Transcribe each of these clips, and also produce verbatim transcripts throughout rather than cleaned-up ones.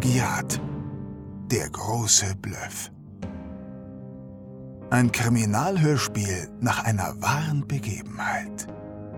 Plagiat. Der große Bluff. Ein Kriminalhörspiel nach einer wahren Begebenheit.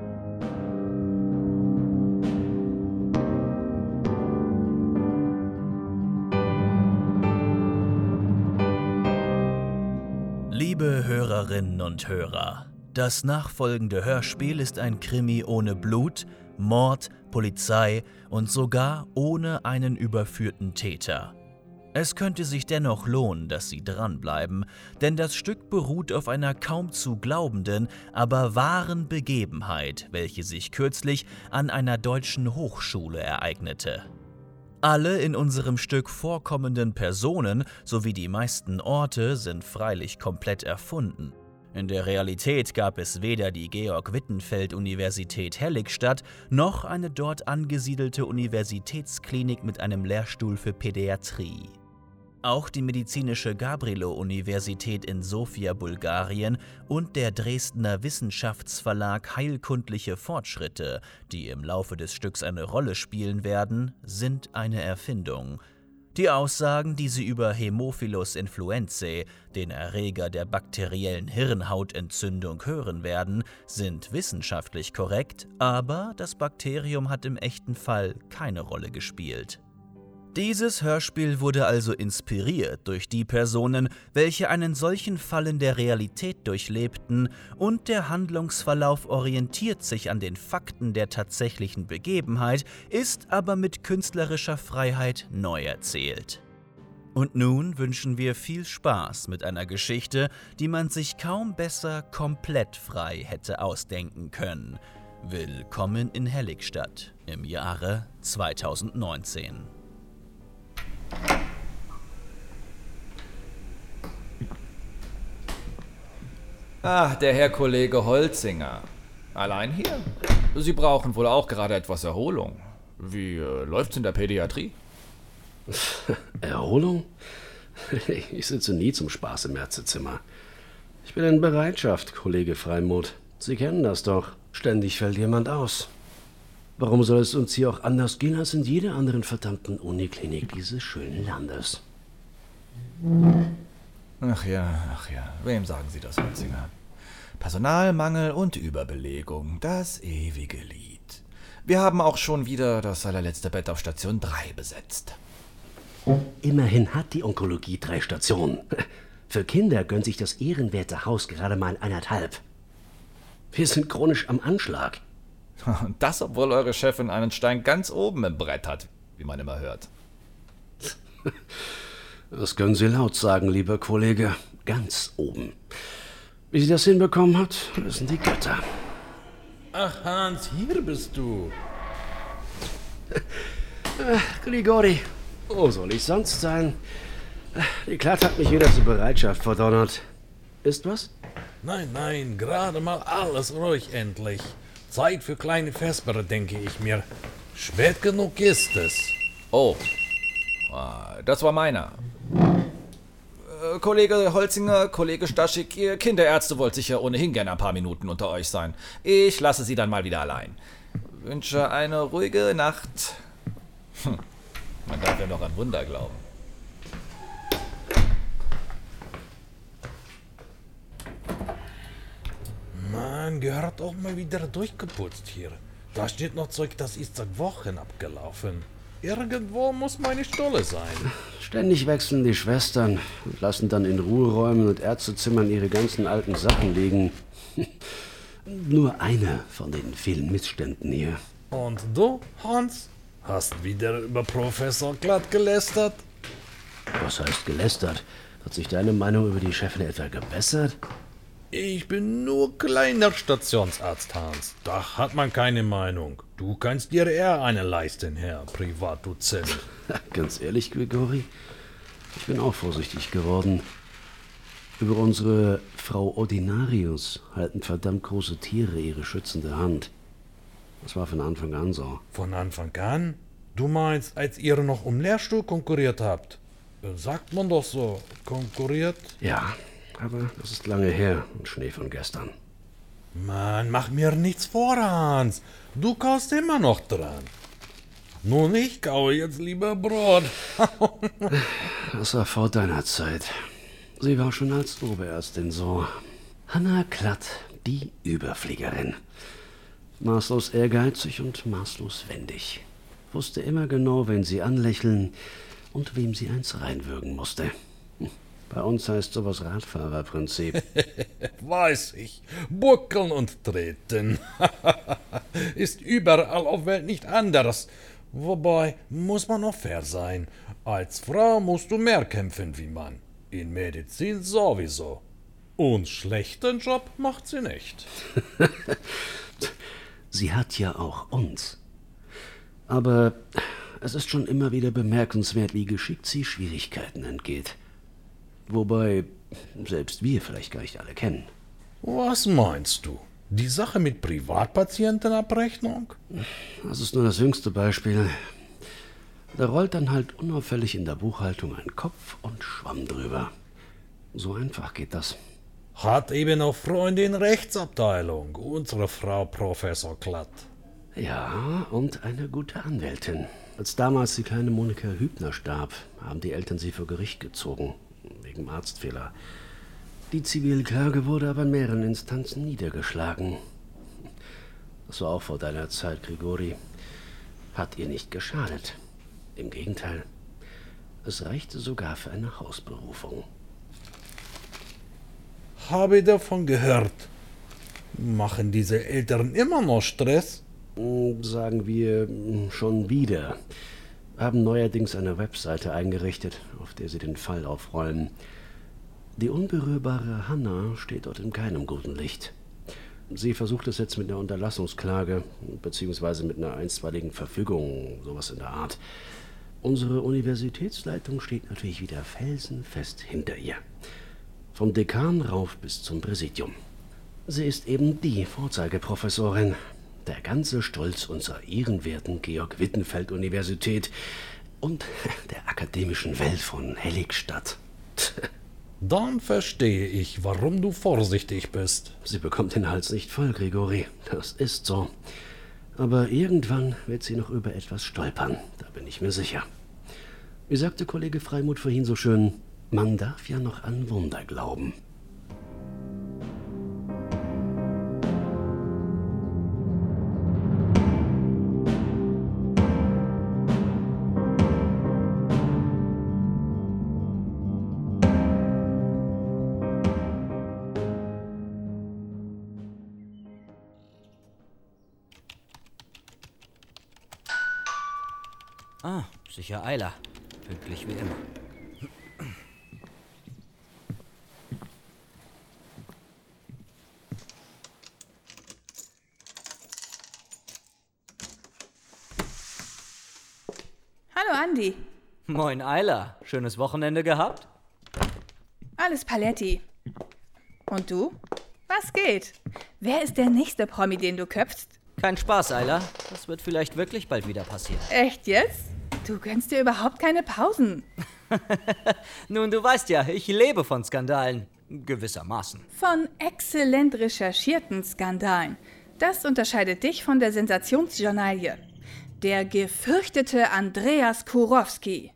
Liebe Hörerinnen und Hörer, das nachfolgende Hörspiel ist ein Krimi ohne Blut, Mord, Polizei und sogar ohne einen überführten Täter. Es könnte sich dennoch lohnen, dass Sie dranbleiben, denn das Stück beruht auf einer kaum zu glaubenden, aber wahren Begebenheit, welche sich kürzlich an einer deutschen Hochschule ereignete. Alle in unserem Stück vorkommenden Personen sowie die meisten Orte sind freilich komplett erfunden. In der Realität gab es weder die Georg-Wittenfeld-Universität Helligstadt noch eine dort angesiedelte Universitätsklinik mit einem Lehrstuhl für Pädiatrie. Auch die medizinische Gabrilo-Universität in Sofia, Bulgarien und der Dresdner Wissenschaftsverlag Heilkundliche Fortschritte, die im Laufe des Stücks eine Rolle spielen werden, sind eine Erfindung. Die Aussagen, die Sie über Haemophilus influenzae, den Erreger der bakteriellen Hirnhautentzündung, hören werden, sind wissenschaftlich korrekt, aber das Bakterium hat im echten Fall keine Rolle gespielt. Dieses Hörspiel wurde also inspiriert durch die Personen, welche einen solchen Fall in der Realität durchlebten, und der Handlungsverlauf orientiert sich an den Fakten der tatsächlichen Begebenheit, ist aber mit künstlerischer Freiheit neu erzählt. Und nun wünschen wir viel Spaß mit einer Geschichte, die man sich kaum besser komplett frei hätte ausdenken können. Willkommen in Helligstadt im Jahre zweitausendneunzehn. Ah, der Herr Kollege Holzinger. Allein hier? Sie brauchen wohl auch gerade etwas Erholung. Wie äh, läuft's in der Pädiatrie? Erholung? Ich sitze nie zum Spaß im Ärztezimmer. Ich bin in Bereitschaft, Kollege Freimuth. Sie kennen das doch. Ständig fällt jemand aus. Warum soll es uns hier auch anders gehen als in jeder anderen verdammten Uniklinik dieses schönen Landes? Ach ja, ach ja. Wem sagen Sie das, Holzinger? Personalmangel und Überbelegung, das ewige Lied. Wir haben auch schon wieder das allerletzte Bett auf Station drei besetzt. Immerhin hat die Onkologie drei Stationen. Für Kinder gönnt sich das ehrenwerte Haus gerade mal eineinhalb. Wir sind chronisch am Anschlag. Und das, obwohl eure Chefin einen Stein ganz oben im Brett hat, wie man immer hört. Das können Sie laut sagen, lieber Kollege. Ganz oben. Wie sie das hinbekommen hat, wissen die Götter. Ach Hans, hier bist du. Ach, Grigori, wo soll ich sonst sein? Die Klatt hat mich wieder zur Bereitschaft verdonnert. Ist was? Nein, nein, gerade mal alles ruhig endlich. Zeit für kleine Vesper, denke ich mir. Spät genug ist es. Oh, das war meiner. Äh, Kollege Holzinger, Kollege Staschik, ihr Kinderärzte wollt sicher ohnehin gerne ein paar Minuten unter euch sein. Ich lasse Sie dann mal wieder allein. Wünsche eine ruhige Nacht. Hm, man darf ja noch an Wunder glauben. Man gehört auch mal wieder durchgeputzt hier. Da steht noch Zeug, das ist seit Wochen abgelaufen. Irgendwo muss meine Stolle sein. Ständig wechseln die Schwestern und lassen dann in Ruheräumen und Ärztezimmern ihre ganzen alten Sachen liegen. Nur eine von den vielen Missständen hier. Und du, Hans, hast wieder über Professor Glatt gelästert? Was heißt gelästert? Hat sich deine Meinung über die Chefin etwa gebessert? Ich bin nur kleiner Stationsarzt, Hans. Da hat man keine Meinung. Du kannst dir eher eine leisten, Herr Privatdozent. Ganz ehrlich, Grigori, ich bin auch vorsichtig geworden. Über unsere Frau Ordinarius halten verdammt große Tiere ihre schützende Hand. Das war von Anfang an so. Von Anfang an? Du meinst, als ihr noch um Lehrstuhl konkurriert habt? Sagt man doch so, konkurriert? Ja, aber das ist lange her und Schnee von gestern. Mann, mach mir nichts vor, Hans. Du kaust immer noch dran. Nun, ich kaue jetzt lieber Brot. Das war vor deiner Zeit. Sie war schon als Oberärztin so. Hanna Klatt, die Überfliegerin. Maßlos ehrgeizig und maßlos wendig. Wusste immer genau, wen sie anlächeln und wem sie eins reinwürgen musste. Bei uns heißt sowas Radfahrerprinzip. Weiß ich. Buckeln und treten. Ist überall auf Welt nicht anders. Wobei, muss man auch fair sein. Als Frau musst du mehr kämpfen wie Mann. In Medizin sowieso. Und schlechten Job macht sie nicht. Sie hat ja auch uns. Aber es ist schon immer wieder bemerkenswert, wie geschickt sie Schwierigkeiten entgeht. Wobei selbst wir vielleicht gar nicht alle kennen. Was meinst du? Die Sache mit Privatpatientenabrechnung? Das ist nur das jüngste Beispiel. Da rollt dann halt unauffällig in der Buchhaltung ein Kopf und Schwamm drüber. So einfach geht das. Hat eben auch Freundin Rechtsabteilung, unsere Frau Professor Klatt. Ja, und eine gute Anwältin. Als damals die kleine Monika Hübner starb, haben die Eltern sie vor Gericht gezogen. Wegen Arztfehler. Die Zivilklage wurde aber in mehreren Instanzen niedergeschlagen. Das war auch vor deiner Zeit, Grigori. Hat ihr nicht geschadet. Im Gegenteil. Es reichte sogar für eine Hausberufung. Habe davon gehört. Machen diese Eltern immer noch Stress? Sagen wir schon wieder. Haben neuerdings eine Webseite eingerichtet, auf der sie den Fall aufrollen. Die unberührbare Hanna steht dort in keinem guten Licht. Sie versucht es jetzt mit einer Unterlassungsklage, beziehungsweise mit einer einstweiligen Verfügung, sowas in der Art. Unsere Universitätsleitung steht natürlich wieder felsenfest hinter ihr. Vom Dekan rauf bis zum Präsidium. Sie ist eben die Vorzeigeprofessorin. Der ganze Stolz unserer ehrenwerten Georg-Wittenfeld-Universität und der akademischen Welt von Helligstadt. Dann verstehe ich, warum du vorsichtig bist. Sie bekommt den Hals nicht voll, Grigori. Das ist so. Aber irgendwann wird sie noch über etwas stolpern, da bin ich mir sicher. Wie sagte Kollege Freimuth vorhin so schön, man darf ja noch an Wunder glauben. Ah, sicher Eiler. Pünktlich wie immer. Hallo Andi. Moin Eiler. Schönes Wochenende gehabt? Alles Paletti. Und du? Was geht? Wer ist der nächste Promi, den du köpfst? Kein Spaß, Eiler. Das wird vielleicht wirklich bald wieder passieren. Echt jetzt? Du gönnst dir überhaupt keine Pausen. Nun, du weißt ja, ich lebe von Skandalen. Gewissermaßen. Von exzellent recherchierten Skandalen. Das unterscheidet dich von der Sensationsjournalie. Der gefürchtete Andreas Kurowski.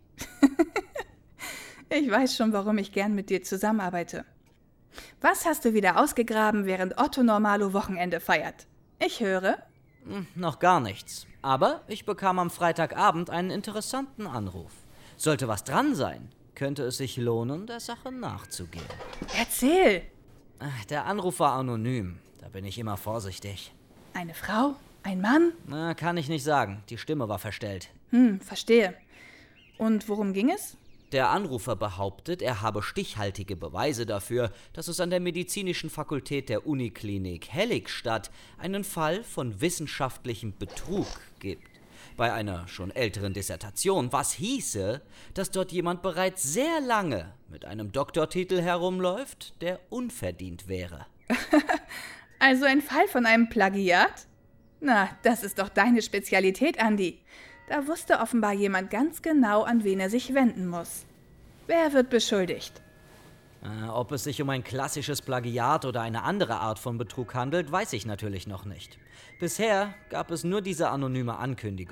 Ich weiß schon, warum ich gern mit dir zusammenarbeite. Was hast du wieder ausgegraben, während Otto Normalo Wochenende feiert? Ich höre. Hm, noch gar nichts. Aber ich bekam am Freitagabend einen interessanten Anruf. Sollte was dran sein, könnte es sich lohnen, der Sache nachzugehen. Erzähl! Der Anruf war anonym. Da bin ich immer vorsichtig. Eine Frau? Ein Mann? Na, kann ich nicht sagen. Die Stimme war verstellt. Hm, verstehe. Und worum ging es? Der Anrufer behauptet, er habe stichhaltige Beweise dafür, dass es an der medizinischen Fakultät der Uniklinik Helligstadt einen Fall von wissenschaftlichem Betrug gibt. Bei einer schon älteren Dissertation, was hieße, dass dort jemand bereits sehr lange mit einem Doktortitel herumläuft, der unverdient wäre. Also ein Fall von einem Plagiat? Na, das ist doch deine Spezialität, Andi. Da wusste offenbar jemand ganz genau, an wen er sich wenden muss. Wer wird beschuldigt? Äh, ob es sich um ein klassisches Plagiat oder eine andere Art von Betrug handelt, weiß ich natürlich noch nicht. Bisher gab es nur diese anonyme Ankündigung.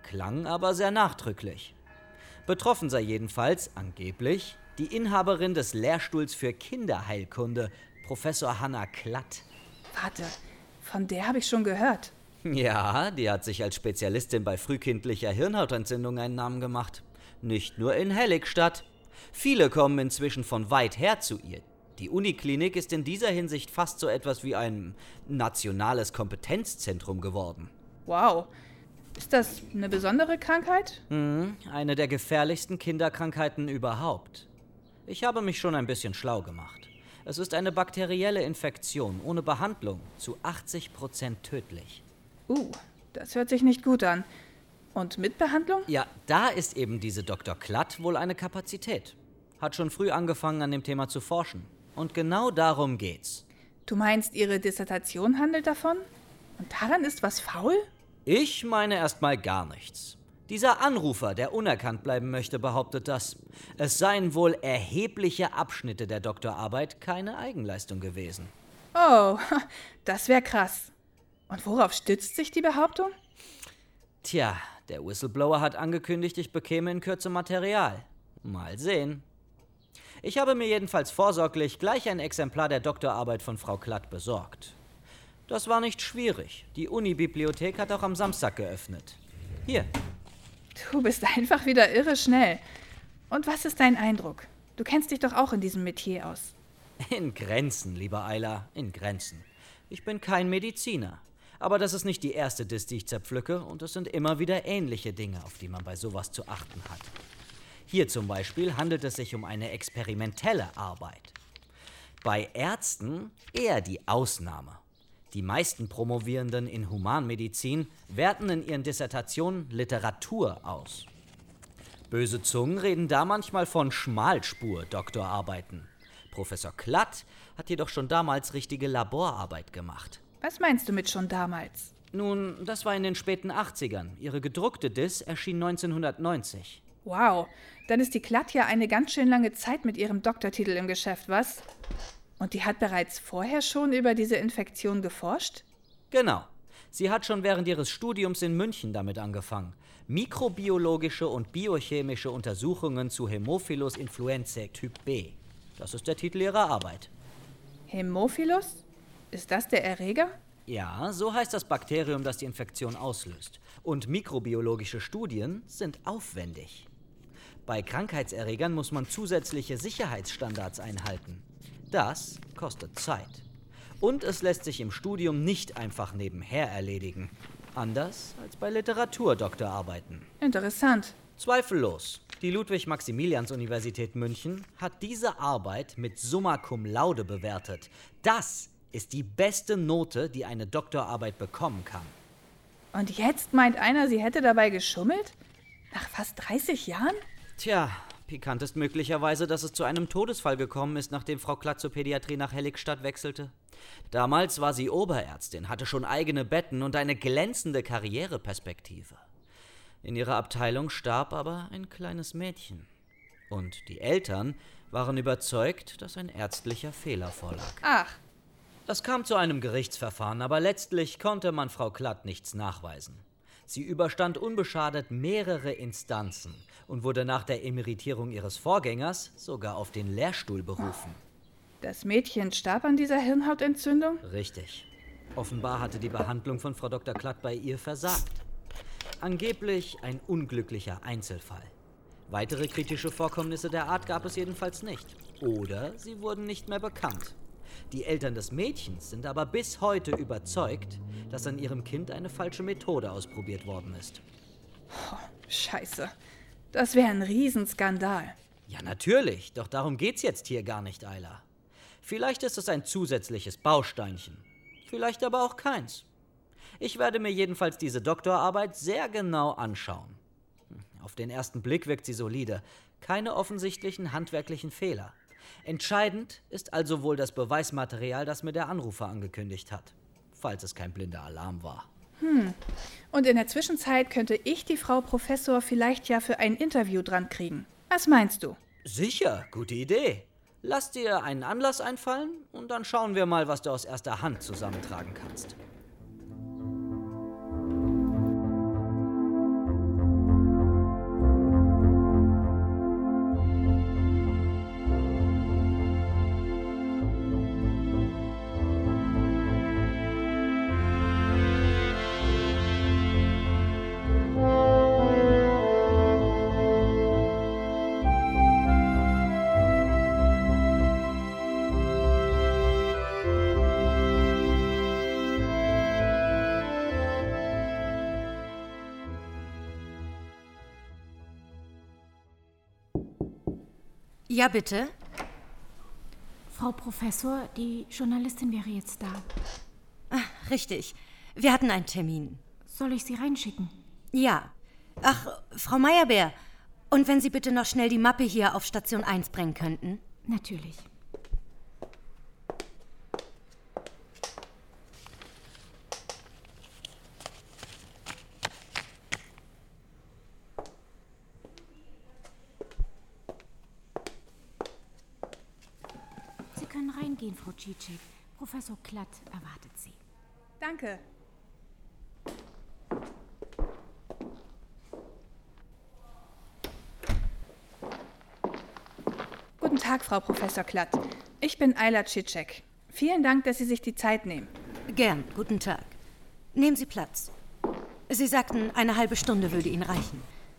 klang aber sehr nachdrücklich. Betroffen sei jedenfalls, angeblich, die Inhaberin des Lehrstuhls für Kinderheilkunde, Professor Hannah Klatt. Warte, von der habe ich schon gehört. Ja, die hat sich als Spezialistin bei frühkindlicher Hirnhautentzündung einen Namen gemacht. Nicht nur in Helligstadt. Viele kommen inzwischen von weit her zu ihr. Die Uniklinik ist in dieser Hinsicht fast so etwas wie ein nationales Kompetenzzentrum geworden. Wow. Ist das eine besondere Krankheit? Mhm, eine der gefährlichsten Kinderkrankheiten überhaupt. Ich habe mich schon ein bisschen schlau gemacht. Es ist eine bakterielle Infektion ohne Behandlung, zu achtzig Prozent tödlich. Uh, das hört sich nicht gut an. Und mit Behandlung? Ja, da ist eben diese Doktor Klatt wohl eine Kapazität. Hat schon früh angefangen, an dem Thema zu forschen. Und genau darum geht's. Du meinst, ihre Dissertation handelt davon? Und daran ist was faul? Ich meine erstmal gar nichts. Dieser Anrufer, der unerkannt bleiben möchte, behauptet das. Es seien wohl erhebliche Abschnitte der Doktorarbeit keine Eigenleistung gewesen. Oh, das wäre krass. Und worauf stützt sich die Behauptung? Tja, der Whistleblower hat angekündigt, ich bekäme in Kürze Material. Mal sehen. Ich habe mir jedenfalls vorsorglich gleich ein Exemplar der Doktorarbeit von Frau Klatt besorgt. Das war nicht schwierig. Die Uni-Bibliothek hat auch am Samstag geöffnet. Hier. Du bist einfach wieder irre schnell. Und was ist dein Eindruck? Du kennst dich doch auch in diesem Metier aus. In Grenzen, lieber Ayla, in Grenzen. Ich bin kein Mediziner. Aber das ist nicht die erste Diss, die ich zerpflücke, und es sind immer wieder ähnliche Dinge, auf die man bei sowas zu achten hat. Hier zum Beispiel handelt es sich um eine experimentelle Arbeit. Bei Ärzten eher die Ausnahme. Die meisten Promovierenden in Humanmedizin werten in ihren Dissertationen Literatur aus. Böse Zungen reden da manchmal von Schmalspur-Doktorarbeiten. Professor Klatt hat jedoch schon damals richtige Laborarbeit gemacht. Was meinst du mit schon damals? Nun, das war in den späten achtzigern. Ihre gedruckte Diss erschien neunzehnhundertneunzig. Wow, dann ist die Klatt ja eine ganz schön lange Zeit mit ihrem Doktortitel im Geschäft, was? Und die hat bereits vorher schon über diese Infektion geforscht? Genau. Sie hat schon während ihres Studiums in München damit angefangen. Mikrobiologische und biochemische Untersuchungen zu Hämophilus influenzae Typ B. Das ist der Titel ihrer Arbeit. Hämophilus? Ist das der Erreger? Ja, so heißt das Bakterium, das die Infektion auslöst. Und mikrobiologische Studien sind aufwendig. Bei Krankheitserregern muss man zusätzliche Sicherheitsstandards einhalten. Das kostet Zeit. Und es lässt sich im Studium nicht einfach nebenher erledigen. Anders als bei Literaturdoktorarbeiten. Interessant. Zweifellos. Die Ludwig-Maximilians-Universität München hat diese Arbeit mit Summa Cum Laude bewertet. Das ist die beste Note, die eine Doktorarbeit bekommen kann. Und jetzt meint einer, sie hätte dabei geschummelt? Nach fast dreißig Jahren? Tja, pikant ist möglicherweise, dass es zu einem Todesfall gekommen ist, nachdem Frau Klatt zur Pädiatrie nach Helligstadt wechselte. Damals war sie Oberärztin, hatte schon eigene Betten und eine glänzende Karriereperspektive. In ihrer Abteilung starb aber ein kleines Mädchen. Und die Eltern waren überzeugt, dass ein ärztlicher Fehler vorlag. Ach. Das kam zu einem Gerichtsverfahren, aber letztlich konnte man Frau Klatt nichts nachweisen. Sie überstand unbeschadet mehrere Instanzen und wurde nach der Emeritierung ihres Vorgängers sogar auf den Lehrstuhl berufen. Das Mädchen starb an dieser Hirnhautentzündung? Richtig. Offenbar hatte die Behandlung von Frau Doktor Klatt bei ihr versagt. Angeblich ein unglücklicher Einzelfall. Weitere kritische Vorkommnisse der Art gab es jedenfalls nicht. Oder sie wurden nicht mehr bekannt. Die Eltern des Mädchens sind aber bis heute überzeugt, dass an ihrem Kind eine falsche Methode ausprobiert worden ist. Oh, Scheiße. Das wäre ein Riesenskandal. Ja, natürlich. Doch darum geht's jetzt hier gar nicht, Ayla. Vielleicht ist es ein zusätzliches Bausteinchen. Vielleicht aber auch keins. Ich werde mir jedenfalls diese Doktorarbeit sehr genau anschauen. Auf den ersten Blick wirkt sie solide. Keine offensichtlichen handwerklichen Fehler. Entscheidend ist also wohl das Beweismaterial, das mir der Anrufer angekündigt hat. Falls es kein blinder Alarm war. Hm. Und in der Zwischenzeit könnte ich die Frau Professor vielleicht ja für ein Interview dran kriegen. Was meinst du? Sicher, gute Idee. Lass dir einen Anlass einfallen und dann schauen wir mal, was du aus erster Hand zusammentragen kannst. Ja, bitte? Frau Professor, die Journalistin wäre jetzt da. Ach, richtig. Wir hatten einen Termin. Soll ich sie reinschicken? Ja. Ach, Frau Meyerbeer. Und wenn Sie bitte noch schnell die Mappe hier auf Station eins bringen könnten? Natürlich. Sie können reingehen, Frau Cicek. Professor Klatt erwartet Sie. Danke. Guten Tag, Frau Professor Klatt. Ich bin Ayla Cicek. Vielen Dank, dass Sie sich die Zeit nehmen. Gern, guten Tag. Nehmen Sie Platz. Sie sagten, eine halbe Stunde würde Ihnen reichen.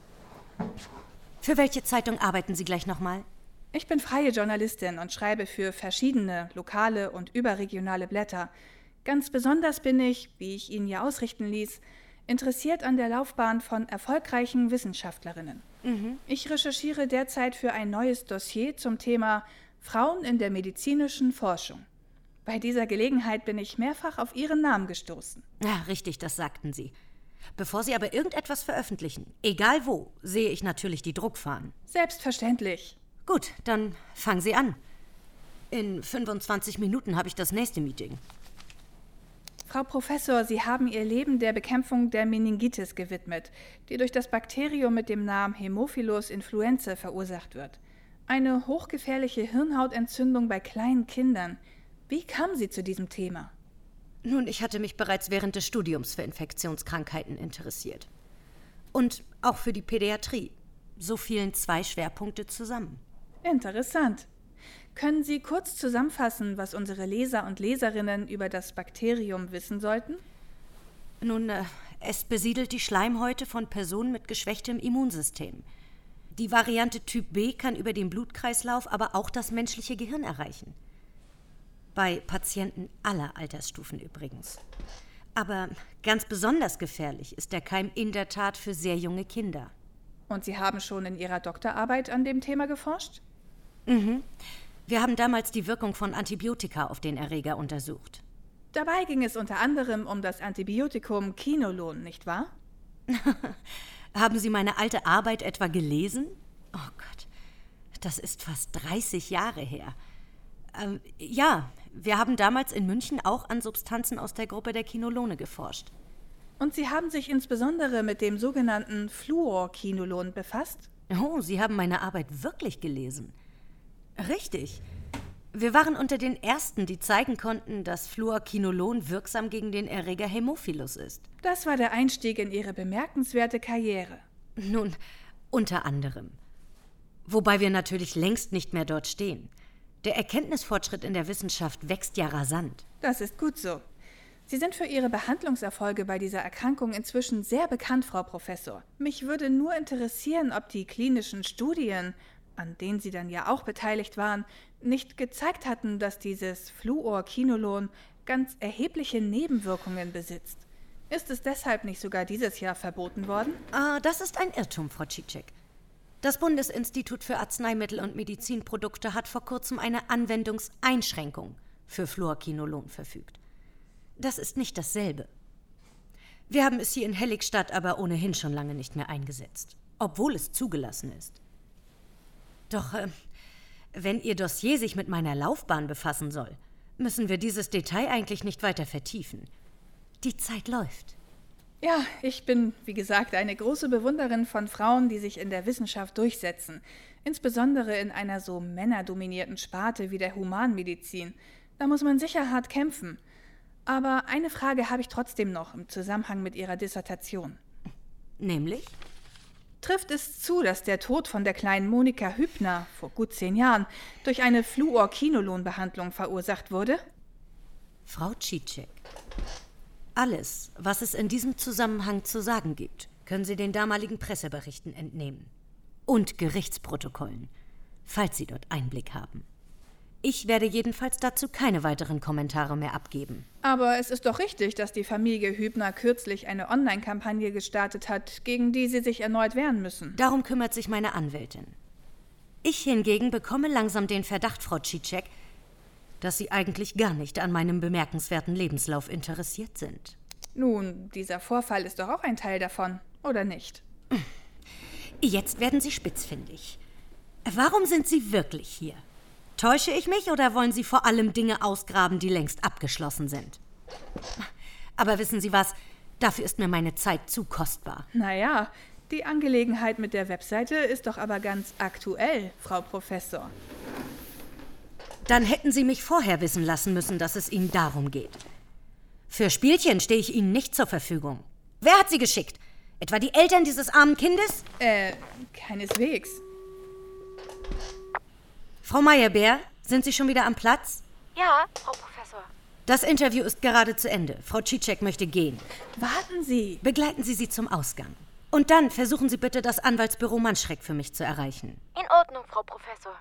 Für welche Zeitung arbeiten Sie gleich nochmal? Ich bin freie Journalistin und schreibe für verschiedene lokale und überregionale Blätter. Ganz besonders bin ich, wie ich Ihnen ja ausrichten ließ, interessiert an der Laufbahn von erfolgreichen Wissenschaftlerinnen. Mhm. Ich recherchiere derzeit für ein neues Dossier zum Thema Frauen in der medizinischen Forschung. Bei dieser Gelegenheit bin ich mehrfach auf Ihren Namen gestoßen. Ja, richtig, das sagten Sie. Bevor Sie aber irgendetwas veröffentlichen, egal wo, sehe ich natürlich die Druckfahnen. Selbstverständlich. Gut, dann fangen Sie an. In fünfundzwanzig Minuten habe ich das nächste Meeting. Frau Professor, Sie haben Ihr Leben der Bekämpfung der Meningitis gewidmet, die durch das Bakterium mit dem Namen Haemophilus influenzae verursacht wird. Eine hochgefährliche Hirnhautentzündung bei kleinen Kindern. Wie kamen Sie zu diesem Thema? Nun, ich hatte mich bereits während des Studiums für Infektionskrankheiten interessiert. Und auch für die Pädiatrie. So fielen zwei Schwerpunkte zusammen. Interessant. Können Sie kurz zusammenfassen, was unsere Leser und Leserinnen über das Bakterium wissen sollten? Nun, äh, es besiedelt die Schleimhäute von Personen mit geschwächtem Immunsystem. Die Variante Typ B kann über den Blutkreislauf aber auch das menschliche Gehirn erreichen. Bei Patienten aller Altersstufen übrigens. Aber ganz besonders gefährlich ist der Keim in der Tat für sehr junge Kinder. Und Sie haben schon in Ihrer Doktorarbeit an dem Thema geforscht? Mhm. Wir haben damals die Wirkung von Antibiotika auf den Erreger untersucht. Dabei ging es unter anderem um das Antibiotikum Kinolon, nicht wahr? Haben Sie meine alte Arbeit etwa gelesen? Oh Gott, das ist fast dreißig Jahre her. Ähm, ja, wir haben damals in München auch an Substanzen aus der Gruppe der Kinolone geforscht. Und Sie haben sich insbesondere mit dem sogenannten Fluorkinolon befasst? Oh, Sie haben meine Arbeit wirklich gelesen. Richtig. Wir waren unter den Ersten, die zeigen konnten, dass Fluorkinolon wirksam gegen den Erreger Haemophilus ist. Das war der Einstieg in Ihre bemerkenswerte Karriere. Nun, unter anderem. Wobei wir natürlich längst nicht mehr dort stehen. Der Erkenntnisfortschritt in der Wissenschaft wächst ja rasant. Das ist gut so. Sie sind für Ihre Behandlungserfolge bei dieser Erkrankung inzwischen sehr bekannt, Frau Professor. Mich würde nur interessieren, ob die klinischen Studien, an denen Sie dann ja auch beteiligt waren, nicht gezeigt hatten, dass dieses Fluorkinolon ganz erhebliche Nebenwirkungen besitzt. Ist es deshalb nicht sogar dieses Jahr verboten worden? Ah, das ist ein Irrtum, Frau Cicek. Das Bundesinstitut für Arzneimittel und Medizinprodukte hat vor kurzem eine Anwendungseinschränkung für Fluorkinolon verfügt. Das ist nicht dasselbe. Wir haben es hier in Helligstadt aber ohnehin schon lange nicht mehr eingesetzt, obwohl es zugelassen ist. Doch, äh, wenn Ihr Dossier sich mit meiner Laufbahn befassen soll, müssen wir dieses Detail eigentlich nicht weiter vertiefen. Die Zeit läuft. Ja, ich bin, wie gesagt, eine große Bewunderin von Frauen, die sich in der Wissenschaft durchsetzen. Insbesondere in einer so männerdominierten Sparte wie der Humanmedizin. Da muss man sicher hart kämpfen. Aber eine Frage habe ich trotzdem noch im Zusammenhang mit Ihrer Dissertation. Nämlich? Trifft es zu, dass der Tod von der kleinen Monika Hübner vor gut zehn Jahren durch eine Fluorkinolonbehandlung verursacht wurde? Frau Cicek, alles, was es in diesem Zusammenhang zu sagen gibt, können Sie den damaligen Presseberichten entnehmen. Und Gerichtsprotokollen, falls Sie dort Einblick haben. Ich werde jedenfalls dazu keine weiteren Kommentare mehr abgeben. Aber es ist doch richtig, dass die Familie Hübner kürzlich eine Online-Kampagne gestartet hat, gegen die sie sich erneut wehren müssen. Darum kümmert sich meine Anwältin. Ich hingegen bekomme langsam den Verdacht, Frau Cicek, dass Sie eigentlich gar nicht an meinem bemerkenswerten Lebenslauf interessiert sind. Nun, dieser Vorfall ist doch auch ein Teil davon, oder nicht? Jetzt werden Sie spitzfindig. Warum sind Sie wirklich hier? Täusche ich mich oder wollen Sie vor allem Dinge ausgraben, die längst abgeschlossen sind? Aber wissen Sie was? Dafür ist mir meine Zeit zu kostbar. Naja, die Angelegenheit mit der Webseite ist doch aber ganz aktuell, Frau Professor. Dann hätten Sie mich vorher wissen lassen müssen, dass es Ihnen darum geht. Für Spielchen stehe ich Ihnen nicht zur Verfügung. Wer hat Sie geschickt? Etwa die Eltern dieses armen Kindes? Äh, keineswegs. Frau Meyerbeer, sind Sie schon wieder am Platz? Ja, Frau Professor. Das Interview ist gerade zu Ende. Frau Cicek möchte gehen. Warten Sie. Begleiten Sie sie zum Ausgang. Und dann versuchen Sie bitte, das Anwaltsbüro Manschreck für mich zu erreichen. In Ordnung, Frau Professor.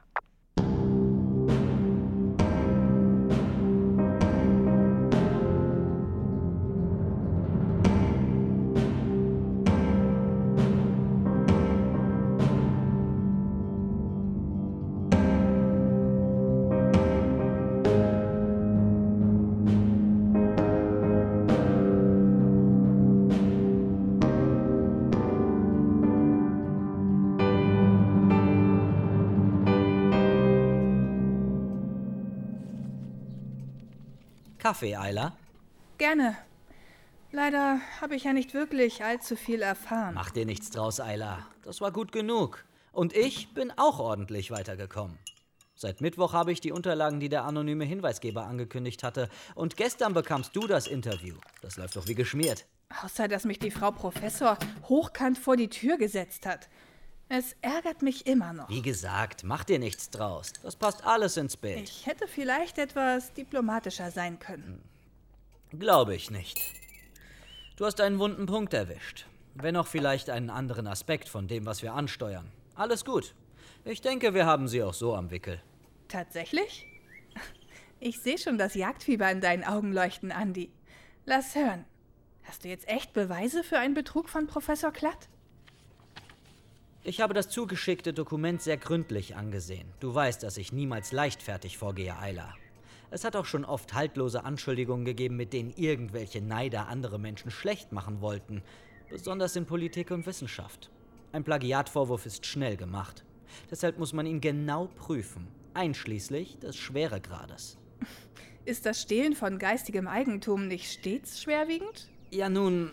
Kaffee, Ayla? Gerne. Leider habe ich ja nicht wirklich allzu viel erfahren. Mach dir nichts draus, Ayla. Das war gut genug. Und ich bin auch ordentlich weitergekommen. Seit Mittwoch habe ich die Unterlagen, die der anonyme Hinweisgeber angekündigt hatte. Und gestern bekamst du das Interview. Das läuft doch wie geschmiert. Außer, dass mich die Frau Professor hochkant vor die Tür gesetzt hat. Es ärgert mich immer noch. Wie gesagt, mach dir nichts draus. Das passt alles ins Bild. Ich hätte vielleicht etwas diplomatischer sein können. Glaube ich nicht. Du hast einen wunden Punkt erwischt. Wenn auch vielleicht einen anderen Aspekt von dem, was wir ansteuern. Alles gut. Ich denke, wir haben sie auch so am Wickel. Tatsächlich? Ich sehe schon das Jagdfieber in deinen Augen leuchten, Andi. Lass hören. Hast du jetzt echt Beweise für einen Betrug von Professor Klatt? Ich habe das zugeschickte Dokument sehr gründlich angesehen. Du weißt, dass ich niemals leichtfertig vorgehe, Ayla. Es hat auch schon oft haltlose Anschuldigungen gegeben, mit denen irgendwelche Neider andere Menschen schlecht machen wollten. Besonders in Politik und Wissenschaft. Ein Plagiatvorwurf ist schnell gemacht. Deshalb muss man ihn genau prüfen, einschließlich des Schweregrades. Ist das Stehlen von geistigem Eigentum nicht stets schwerwiegend? Ja, nun,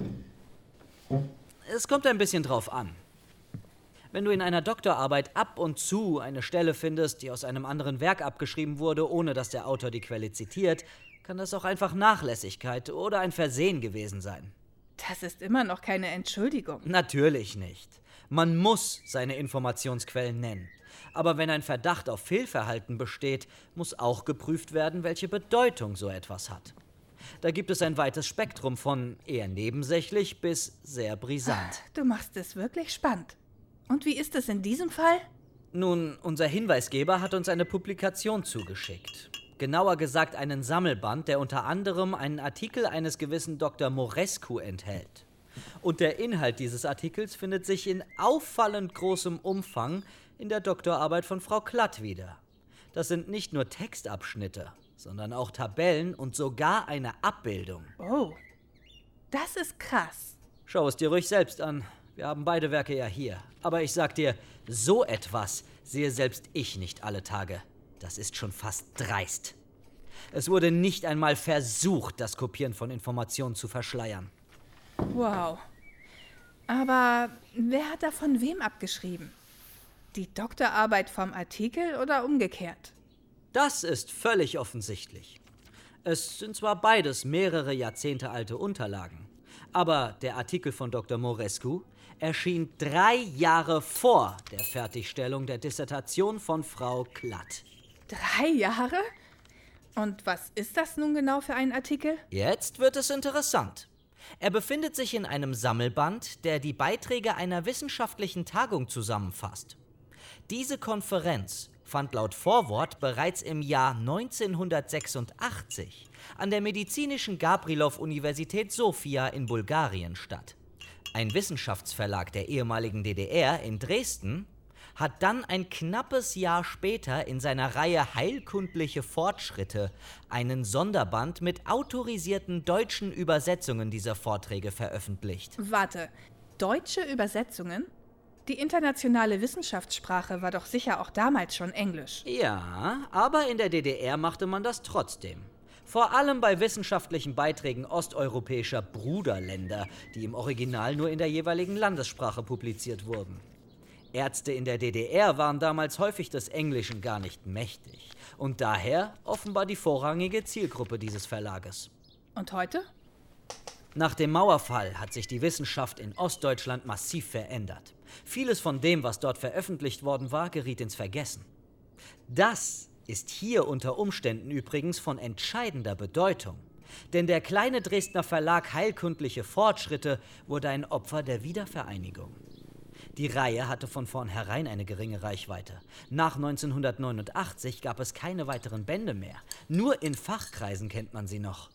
es kommt ein bisschen drauf an. Wenn du in einer Doktorarbeit ab und zu eine Stelle findest, die aus einem anderen Werk abgeschrieben wurde, ohne dass der Autor die Quelle zitiert, kann das auch einfach Nachlässigkeit oder ein Versehen gewesen sein. Das ist immer noch keine Entschuldigung. Natürlich nicht. Man muss seine Informationsquellen nennen. Aber wenn ein Verdacht auf Fehlverhalten besteht, muss auch geprüft werden, welche Bedeutung so etwas hat. Da gibt es ein weites Spektrum von eher nebensächlich bis sehr brisant. Du machst es wirklich spannend. Und wie ist es in diesem Fall? Nun, unser Hinweisgeber hat uns eine Publikation zugeschickt. Genauer gesagt einen Sammelband, der unter anderem einen Artikel eines gewissen Doktor Morescu enthält. Und der Inhalt dieses Artikels findet sich in auffallend großem Umfang in der Doktorarbeit von Frau Klatt wieder. Das sind nicht nur Textabschnitte, sondern auch Tabellen und sogar eine Abbildung. Oh, das ist krass. Schau es dir ruhig selbst an. Wir haben beide Werke ja hier. Aber ich sag dir, so etwas sehe selbst ich nicht alle Tage. Das ist schon fast dreist. Es wurde nicht einmal versucht, das Kopieren von Informationen zu verschleiern. Wow. Aber wer hat da von wem abgeschrieben? Die Doktorarbeit vom Artikel oder umgekehrt? Das ist völlig offensichtlich. Es sind zwar beides mehrere Jahrzehnte alte Unterlagen, aber der Artikel von Doktor Morescu erschien drei Jahre vor der Fertigstellung der Dissertation von Frau Klatt. Drei Jahre? Und was ist das nun genau für ein Artikel? Jetzt wird es interessant. Er befindet sich in einem Sammelband, der die Beiträge einer wissenschaftlichen Tagung zusammenfasst. Diese Konferenz fand laut Vorwort bereits im Jahr neunzehnhundertsechsundachtzig an der medizinischen Gabrilow-Universität Sofia in Bulgarien statt. Ein Wissenschaftsverlag der ehemaligen D D R in Dresden hat dann ein knappes Jahr später in seiner Reihe Heilkundliche Fortschritte einen Sonderband mit autorisierten deutschen Übersetzungen dieser Vorträge veröffentlicht. Warte, deutsche Übersetzungen? Die internationale Wissenschaftssprache war doch sicher auch damals schon Englisch. Ja, aber in der D D R machte man das trotzdem. Vor allem bei wissenschaftlichen Beiträgen osteuropäischer Bruderländer, die im Original nur in der jeweiligen Landessprache publiziert wurden. Ärzte in der D D R waren damals häufig des Englischen gar nicht mächtig und daher offenbar die vorrangige Zielgruppe dieses Verlages. Und heute? Nach dem Mauerfall hat sich die Wissenschaft in Ostdeutschland massiv verändert. Vieles von dem, was dort veröffentlicht worden war, geriet ins Vergessen. Das ist hier unter Umständen übrigens von entscheidender Bedeutung. Denn der kleine Dresdner Verlag Heilkundliche Fortschritte wurde ein Opfer der Wiedervereinigung. Die Reihe hatte von vornherein eine geringe Reichweite. Nach neunzehnhundertneunundachtzig gab es keine weiteren Bände mehr. Nur in Fachkreisen kennt man sie noch.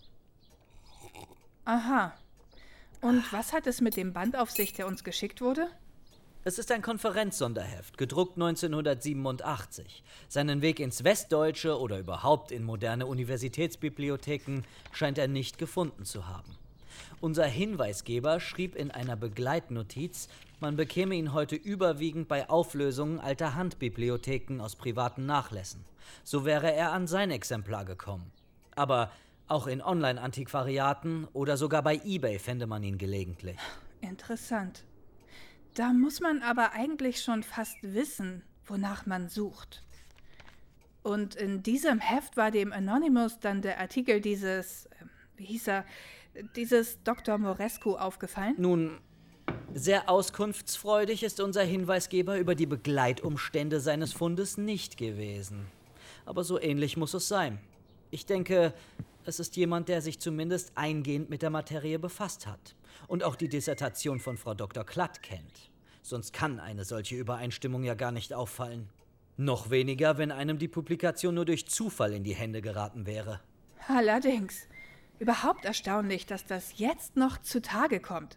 Aha. Und was hat es mit dem Band auf sich, der uns geschickt wurde? Es ist ein Konferenzsonderheft, gedruckt neunzehnhundertsiebenundachtzig. Seinen Weg ins Westdeutsche oder überhaupt in moderne Universitätsbibliotheken scheint er nicht gefunden zu haben. Unser Hinweisgeber schrieb in einer Begleitnotiz, man bekäme ihn heute überwiegend bei Auflösungen alter Handbibliotheken aus privaten Nachlässen. So wäre er an sein Exemplar gekommen. Aber auch in Online-Antiquariaten oder sogar bei eBay fände man ihn gelegentlich. Interessant. Da muss man aber eigentlich schon fast wissen, wonach man sucht. Und in diesem Heft war dem Anonymous dann der Artikel dieses, äh, wie hieß er, dieses Doktor Morescu aufgefallen? Nun, sehr auskunftsfreudig ist unser Hinweisgeber über die Begleitumstände seines Fundes nicht gewesen. Aber so ähnlich muss es sein. Ich denke, es ist jemand, der sich zumindest eingehend mit der Materie befasst hat und auch die Dissertation von Frau Doktor Klatt kennt. Sonst kann eine solche Übereinstimmung ja gar nicht auffallen. Noch weniger, wenn einem die Publikation nur durch Zufall in die Hände geraten wäre. Allerdings. Überhaupt erstaunlich, dass das jetzt noch zutage kommt.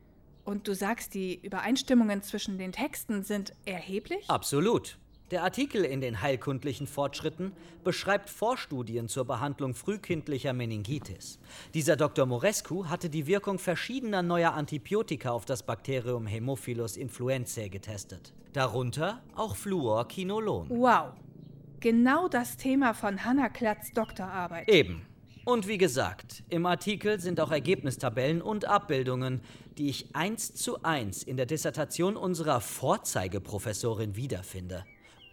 Und du sagst, die Übereinstimmungen zwischen den Texten sind erheblich? Absolut. Der Artikel in den Heilkundlichen Fortschritten beschreibt Vorstudien zur Behandlung frühkindlicher Meningitis. Dieser Doktor Morescu hatte die Wirkung verschiedener neuer Antibiotika auf das Bakterium Haemophilus influenzae getestet. Darunter auch Fluorquinolon. Wow. Genau das Thema von Hannah Klatts Doktorarbeit. Eben. Und wie gesagt, im Artikel sind auch Ergebnistabellen und Abbildungen, die ich eins zu eins in der Dissertation unserer Vorzeigeprofessorin wiederfinde.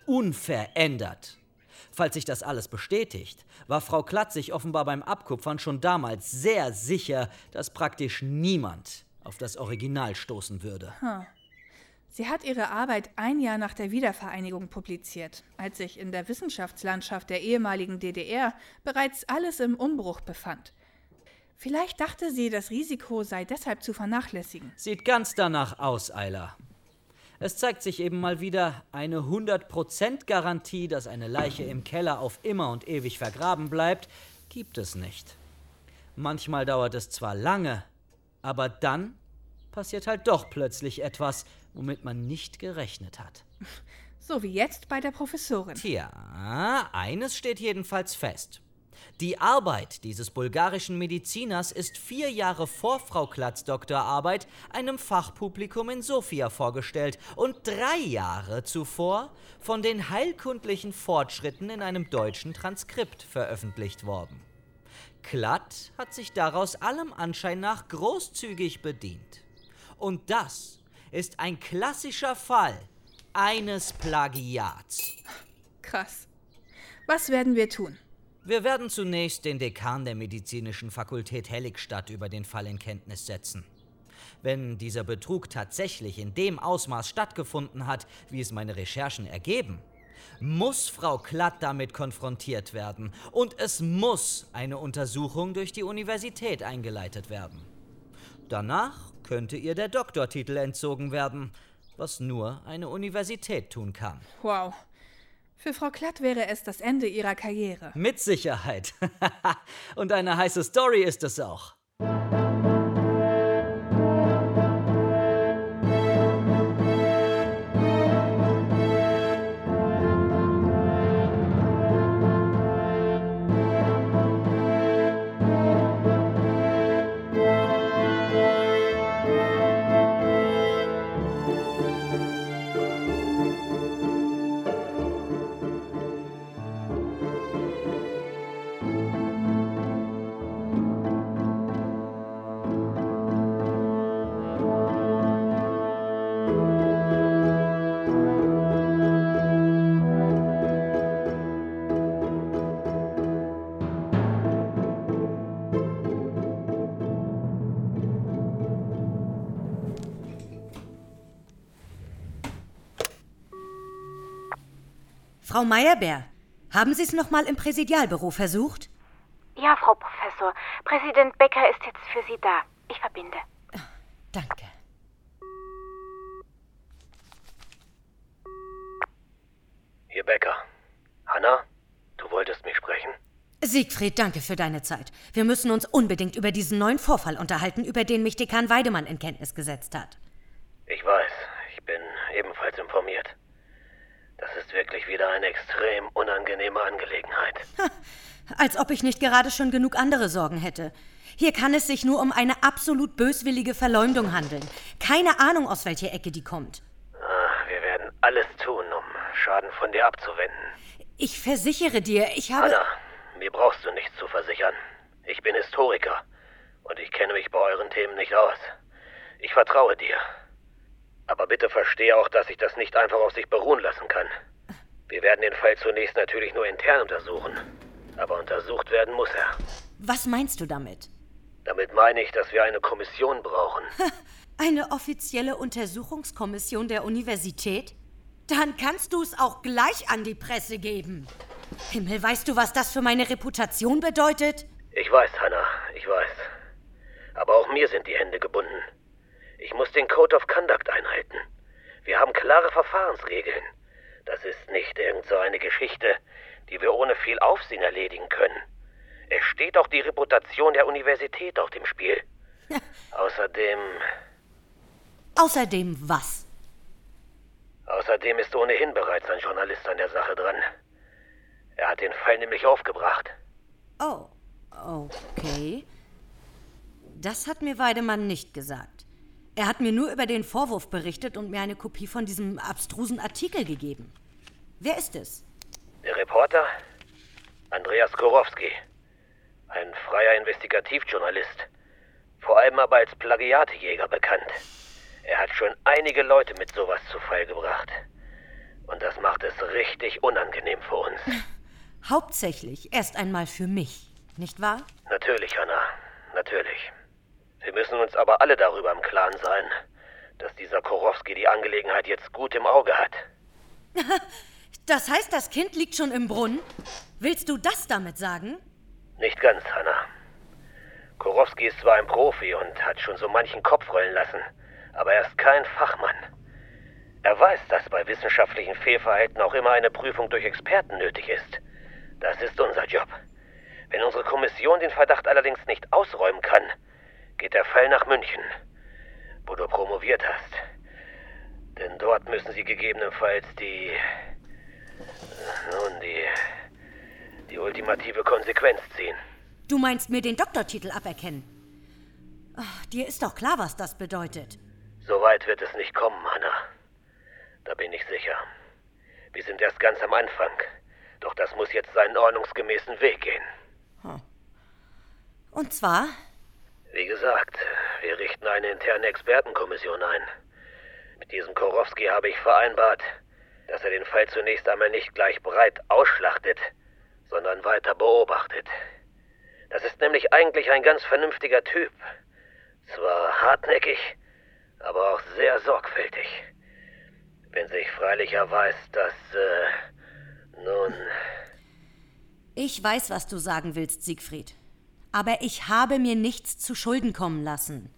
Unverändert. Falls sich das alles bestätigt, war Frau Klatt sich offenbar beim Abkupfern schon damals sehr sicher, dass praktisch niemand auf das Original stoßen würde. Hm. Sie hat ihre Arbeit ein Jahr nach der Wiedervereinigung publiziert, als sich in der Wissenschaftslandschaft der ehemaligen D D R bereits alles im Umbruch befand. Vielleicht dachte sie, das Risiko sei deshalb zu vernachlässigen. Sieht ganz danach aus, Ayla. Es zeigt sich eben mal wieder, eine hundert Prozent Garantie, dass eine Leiche im Keller auf immer und ewig vergraben bleibt, gibt es nicht. Manchmal dauert es zwar lange, aber dann passiert halt doch plötzlich etwas, womit man nicht gerechnet hat. So wie jetzt bei der Professorin. Tja, eines steht jedenfalls fest. Die Arbeit dieses bulgarischen Mediziners ist vier Jahre vor Frau Klatts Doktorarbeit einem Fachpublikum in Sofia vorgestellt und drei Jahre zuvor von den Heilkundlichen Fortschritten in einem deutschen Transkript veröffentlicht worden. Klatt hat sich daraus allem Anschein nach großzügig bedient. Und das ist ein klassischer Fall eines Plagiats. Krass. Was werden wir tun? Wir werden zunächst den Dekan der Medizinischen Fakultät Helligstadt über den Fall in Kenntnis setzen. Wenn dieser Betrug tatsächlich in dem Ausmaß stattgefunden hat, wie es meine Recherchen ergeben, muss Frau Klatt damit konfrontiert werden und es muss eine Untersuchung durch die Universität eingeleitet werden. Danach könnte ihr der Doktortitel entzogen werden, was nur eine Universität tun kann. Wow. Für Frau Klatt wäre es das Ende ihrer Karriere. Mit Sicherheit. Und eine heiße Story ist es auch. Frau Meyerbeer, haben Sie es noch mal im Präsidialbüro versucht? Ja, Frau Professor. Präsident Becker ist jetzt für Sie da. Ich verbinde. Danke. Hier, Becker. Hanna, du wolltest mich sprechen? Siegfried, danke für deine Zeit. Wir müssen uns unbedingt über diesen neuen Vorfall unterhalten, über den mich Dekan Weidemann in Kenntnis gesetzt hat. Ich weiß, ich bin ebenfalls informiert. Das ist wirklich wieder eine extrem unangenehme Angelegenheit. Ha, als ob ich nicht gerade schon genug andere Sorgen hätte. Hier kann es sich nur um eine absolut böswillige Verleumdung handeln. Keine Ahnung, aus welcher Ecke die kommt. Ah, wir werden alles tun, um Schaden von dir abzuwenden. Ich versichere dir, ich habe... Hanna, mir brauchst du nichts zu versichern. Ich bin Historiker und ich kenne mich bei euren Themen nicht aus. Ich vertraue dir. Aber bitte verstehe auch, dass ich das nicht einfach auf sich beruhen lassen kann. Wir werden den Fall zunächst natürlich nur intern untersuchen. Aber untersucht werden muss er. Was meinst du damit? Damit meine ich, dass wir eine Kommission brauchen. Eine offizielle Untersuchungskommission der Universität? Dann kannst du es auch gleich an die Presse geben. Himmel, weißt du, was das für meine Reputation bedeutet? Ich weiß, Hanna, ich weiß. Aber auch mir sind die Hände gebunden. Ich muss den Code of Conduct einhalten. Wir haben klare Verfahrensregeln. Das ist nicht irgend so eine Geschichte, die wir ohne viel Aufsehen erledigen können. Es steht auch die Reputation der Universität auf dem Spiel. Ja. Außerdem... Außerdem was? Außerdem ist ohnehin bereits ein Journalist an der Sache dran. Er hat den Fall nämlich aufgebracht. Oh, okay. Das hat mir Weidemann nicht gesagt. Er hat mir nur über den Vorwurf berichtet und mir eine Kopie von diesem abstrusen Artikel gegeben. Wer ist es? Der Reporter? Andreas Kurowski. Ein freier Investigativjournalist. Vor allem aber als Plagiatejäger bekannt. Er hat schon einige Leute mit sowas zu Fall gebracht. Und das macht es richtig unangenehm für uns. Hauptsächlich erst einmal für mich, nicht wahr? Natürlich, Hanna. Natürlich. Wir müssen uns aber alle darüber im Klaren sein, dass dieser Kurowski die Angelegenheit jetzt gut im Auge hat. Das heißt, das Kind liegt schon im Brunnen? Willst du das damit sagen? Nicht ganz, Hanna. Kurowski ist zwar ein Profi und hat schon so manchen Kopf rollen lassen, aber er ist kein Fachmann. Er weiß, dass bei wissenschaftlichen Fehlverhalten auch immer eine Prüfung durch Experten nötig ist. Das ist unser Job. Wenn unsere Kommission den Verdacht allerdings nicht ausräumen kann, geht der Fall nach München, wo du promoviert hast. Denn dort müssen sie gegebenenfalls die... nun, die... die ultimative Konsequenz ziehen. Du meinst mir den Doktortitel aberkennen? Ach, dir ist doch klar, was das bedeutet. So weit wird es nicht kommen, Hanna. Da bin ich sicher. Wir sind erst ganz am Anfang. Doch das muss jetzt seinen ordnungsgemäßen Weg gehen. Hm. Und zwar? Wie gesagt, wir richten eine interne Expertenkommission ein. Mit diesem Kurowski habe ich vereinbart, dass er den Fall zunächst einmal nicht gleich breit ausschlachtet, sondern weiter beobachtet. Das ist nämlich eigentlich ein ganz vernünftiger Typ. Zwar hartnäckig, aber auch sehr sorgfältig. Wenn sich freilich erweist, dass, äh, nun... Ich weiß, was du sagen willst, Siegfried. Aber ich habe mir nichts zu Schulden kommen lassen.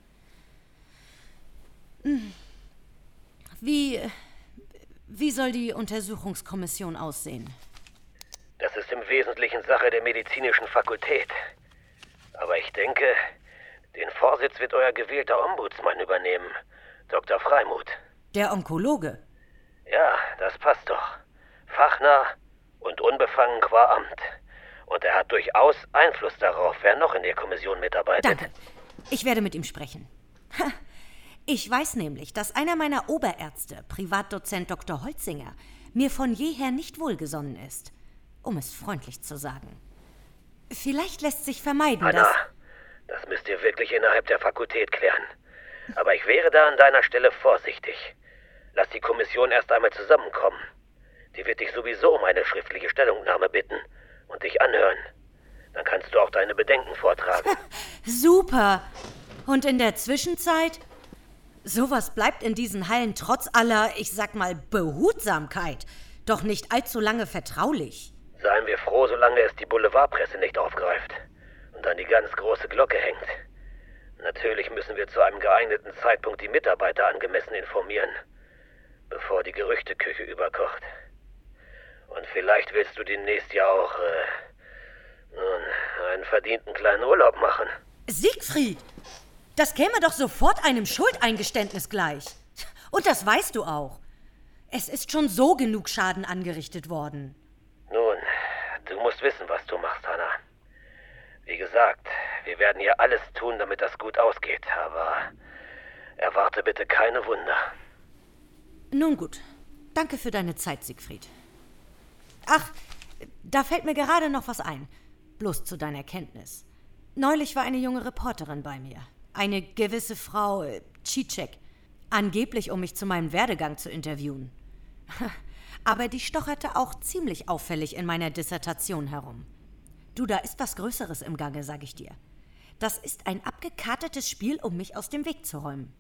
Wie, wie soll die Untersuchungskommission aussehen? Das ist im Wesentlichen Sache der medizinischen Fakultät. Aber ich denke, den Vorsitz wird euer gewählter Ombudsmann übernehmen, Doktor Freimuth. Der Onkologe? Ja, das passt doch. Fachnah und unbefangen qua Amt. Und er hat durchaus Einfluss darauf, wer noch in der Kommission mitarbeitet. Danke. Ich werde mit ihm sprechen. Ich weiß nämlich, dass einer meiner Oberärzte, Privatdozent Doktor Holzinger, mir von jeher nicht wohlgesonnen ist. Um es freundlich zu sagen. Vielleicht lässt sich vermeiden, Hanna, dass... das müsst ihr wirklich innerhalb der Fakultät klären. Aber ich wäre da an deiner Stelle vorsichtig. Lass die Kommission erst einmal zusammenkommen. Die wird dich sowieso um eine schriftliche Stellungnahme bitten und dich anhören. Dann kannst du auch deine Bedenken vortragen. Super! Und in der Zwischenzeit? Sowas bleibt in diesen Hallen trotz aller, ich sag mal, Behutsamkeit Doch nicht allzu lange vertraulich. Seien wir froh, solange es die Boulevardpresse nicht aufgreift und an die ganz große Glocke hängt. Natürlich müssen wir zu einem geeigneten Zeitpunkt die Mitarbeiter angemessen informieren, bevor die Gerüchteküche überkocht. Und vielleicht willst du demnächst ja auch, äh, nun, einen verdienten kleinen Urlaub machen. Siegfried, das käme doch sofort einem Schuldeingeständnis gleich. Und das weißt du auch. Es ist schon so genug Schaden angerichtet worden. Nun, du musst wissen, was du machst, Hannah. Wie gesagt, wir werden hier alles tun, damit das gut ausgeht, aber erwarte bitte keine Wunder. Nun gut, danke für deine Zeit, Siegfried. Ach, da fällt mir gerade noch was ein. Bloß zu deiner Kenntnis. Neulich war eine junge Reporterin bei mir. Eine gewisse Frau äh, Cicek. Angeblich, um mich zu meinem Werdegang zu interviewen. Aber die stocherte auch ziemlich auffällig in meiner Dissertation herum. Du, da ist was Größeres im Gange, sag ich dir. Das ist ein abgekartetes Spiel, um mich aus dem Weg zu räumen.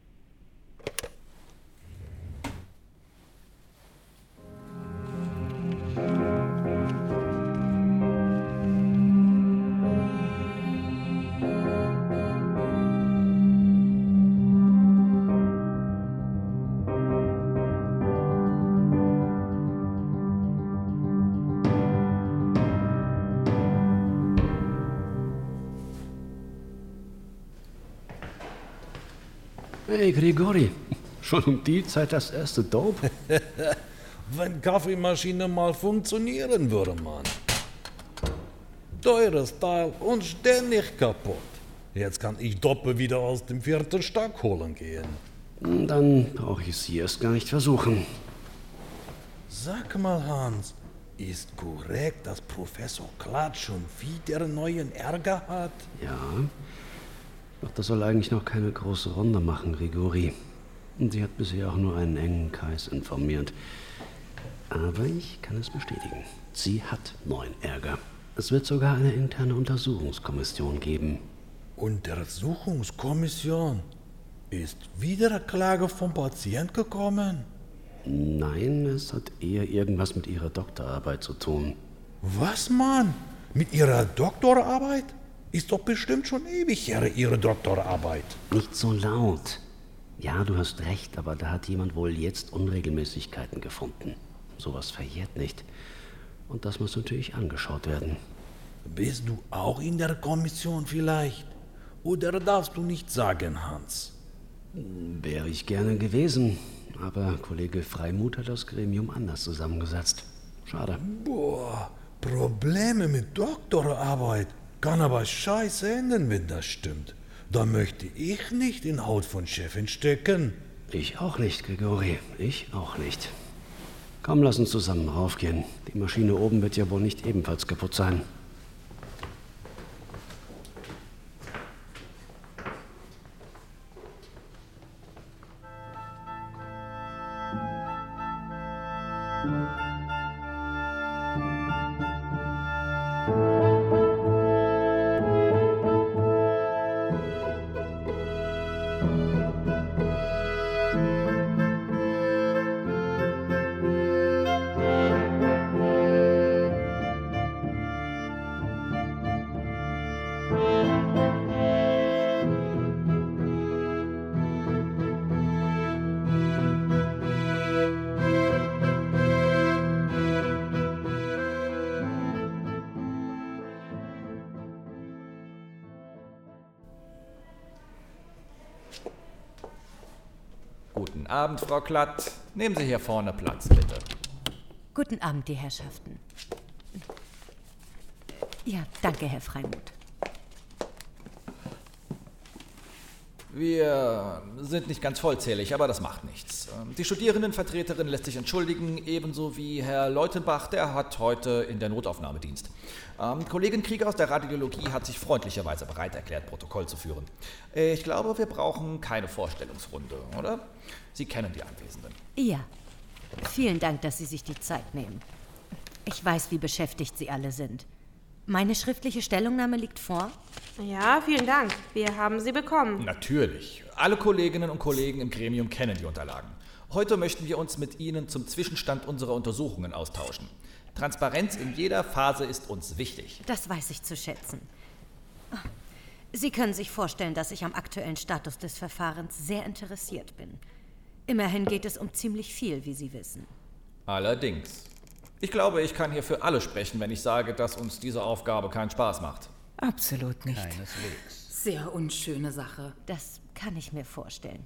Hey, Grigori, schon um die Zeit das erste Dope? Wenn Kaffeemaschine mal funktionieren würde, Mann. Teures Teil und ständig kaputt. Jetzt kann ich Doppe wieder aus dem vierten Stock holen gehen. Dann brauche ich es hier erst gar nicht versuchen. Sag mal, Hans, ist korrekt, dass Professor Klatt schon wieder neuen Ärger hat? Ja. Doch das soll eigentlich noch keine große Runde machen, Grigori. Und sie hat bisher auch nur einen engen Kreis informiert. Aber ich kann es bestätigen. Sie hat neuen Ärger. Es wird sogar eine interne Untersuchungskommission geben. Untersuchungskommission? Ist wieder eine Klage vom Patient gekommen? Nein, es hat eher irgendwas mit ihrer Doktorarbeit zu tun. Was, Mann? Mit ihrer Doktorarbeit? Ist doch bestimmt schon ewig her, Ihre Doktorarbeit. Nicht so laut. Ja, du hast recht, aber da hat jemand wohl jetzt Unregelmäßigkeiten gefunden. Sowas verjährt nicht. Und das muss natürlich angeschaut werden. Bist du auch in der Kommission vielleicht? Oder darfst du nicht sagen, Hans? Wäre ich gerne gewesen. Aber Kollege Freimuth hat das Gremium anders zusammengesetzt. Schade. Boah, Probleme mit Doktorarbeit. Kann aber scheiße enden, wenn das stimmt. Da möchte ich nicht in Haut von Chefin stecken. Ich auch nicht, Grigori. Ich auch nicht. Komm, lass uns zusammen raufgehen. Die Maschine oben wird ja wohl nicht ebenfalls kaputt sein. Guten Abend, Frau Klatt. Nehmen Sie hier vorne Platz, bitte. Guten Abend, die Herrschaften. Ja, danke, Herr Freimuth. Wir sind nicht ganz vollzählig, aber das macht nichts. Die Studierendenvertreterin lässt sich entschuldigen, ebenso wie Herr Leutenbach, der hat heute in der Notaufnahmedienst. Ähm, Kollegin Krieger aus der Radiologie hat sich freundlicherweise bereit erklärt, Protokoll zu führen. Ich glaube, wir brauchen keine Vorstellungsrunde, oder? Sie kennen die Anwesenden. Ja, vielen Dank, dass Sie sich die Zeit nehmen. Ich weiß, wie beschäftigt Sie alle sind. Meine schriftliche Stellungnahme liegt vor? Ja, vielen Dank. Wir haben sie bekommen. Natürlich. Alle Kolleginnen und Kollegen im Gremium kennen die Unterlagen. Heute möchten wir uns mit Ihnen zum Zwischenstand unserer Untersuchungen austauschen. Transparenz in jeder Phase ist uns wichtig. Das weiß ich zu schätzen. Sie können sich vorstellen, dass ich am aktuellen Status des Verfahrens sehr interessiert bin. Immerhin geht es um ziemlich viel, wie Sie wissen. Allerdings. Ich glaube, ich kann hier für alle sprechen, wenn ich sage, dass uns diese Aufgabe keinen Spaß macht. Absolut nicht. Keineswegs. Sehr unschöne Sache. Das kann ich mir vorstellen.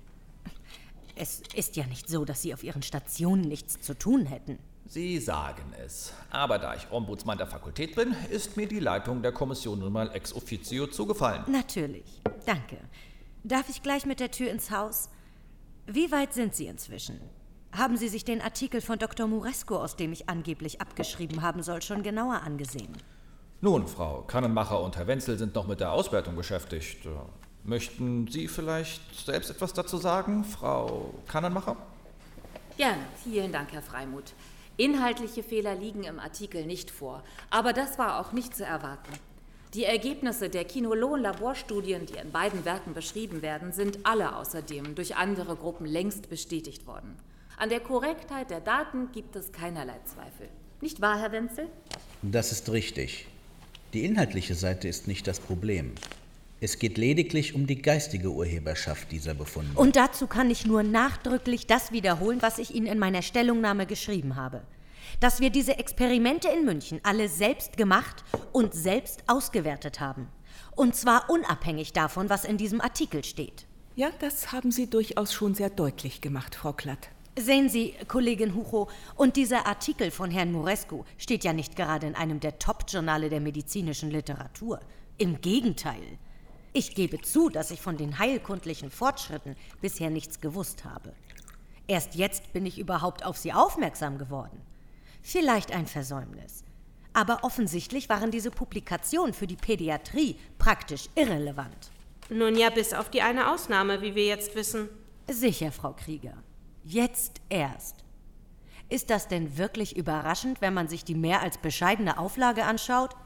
Es ist ja nicht so, dass Sie auf Ihren Stationen nichts zu tun hätten. Sie sagen es. Aber da ich Ombudsmann der Fakultät bin, ist mir die Leitung der Kommission nun mal ex officio zugefallen. Natürlich. Danke. Darf ich gleich mit der Tür ins Haus? Wie weit sind Sie inzwischen? Haben Sie sich den Artikel von Doktor Murescu, aus dem ich angeblich abgeschrieben haben soll, schon genauer angesehen? Nun, Frau Kannenmacher und Herr Wenzel sind noch mit der Auswertung beschäftigt. Möchten Sie vielleicht selbst etwas dazu sagen, Frau Kannenmacher? Gerne. Vielen Dank, Herr Freimuth. Inhaltliche Fehler liegen im Artikel nicht vor, aber das war auch nicht zu erwarten. Die Ergebnisse der Kinolon-Laborstudien, die in beiden Werken beschrieben werden, sind alle außerdem durch andere Gruppen längst bestätigt worden. An der Korrektheit der Daten gibt es keinerlei Zweifel. Nicht wahr, Herr Wenzel? Das ist richtig. Die inhaltliche Seite ist nicht das Problem. Es geht lediglich um die geistige Urheberschaft dieser Befunde. Und dazu kann ich nur nachdrücklich das wiederholen, was ich Ihnen in meiner Stellungnahme geschrieben habe. Dass wir diese Experimente in München alle selbst gemacht und selbst ausgewertet haben. Und zwar unabhängig davon, was in diesem Artikel steht. Ja, das haben Sie durchaus schon sehr deutlich gemacht, Frau Klatt. Sehen Sie, Kollegin Hucho, und dieser Artikel von Herrn Murescu steht ja nicht gerade in einem der Top-Journale der medizinischen Literatur. Im Gegenteil. Ich gebe zu, dass ich von den heilkundlichen Fortschritten bisher nichts gewusst habe. Erst jetzt bin ich überhaupt auf sie aufmerksam geworden. Vielleicht ein Versäumnis. Aber offensichtlich waren diese Publikationen für die Pädiatrie praktisch irrelevant. Nun ja, bis auf die eine Ausnahme, wie wir jetzt wissen. Sicher, Frau Krieger. Jetzt erst. Ist das denn wirklich überraschend, wenn man sich die mehr als bescheidene Auflage anschaut?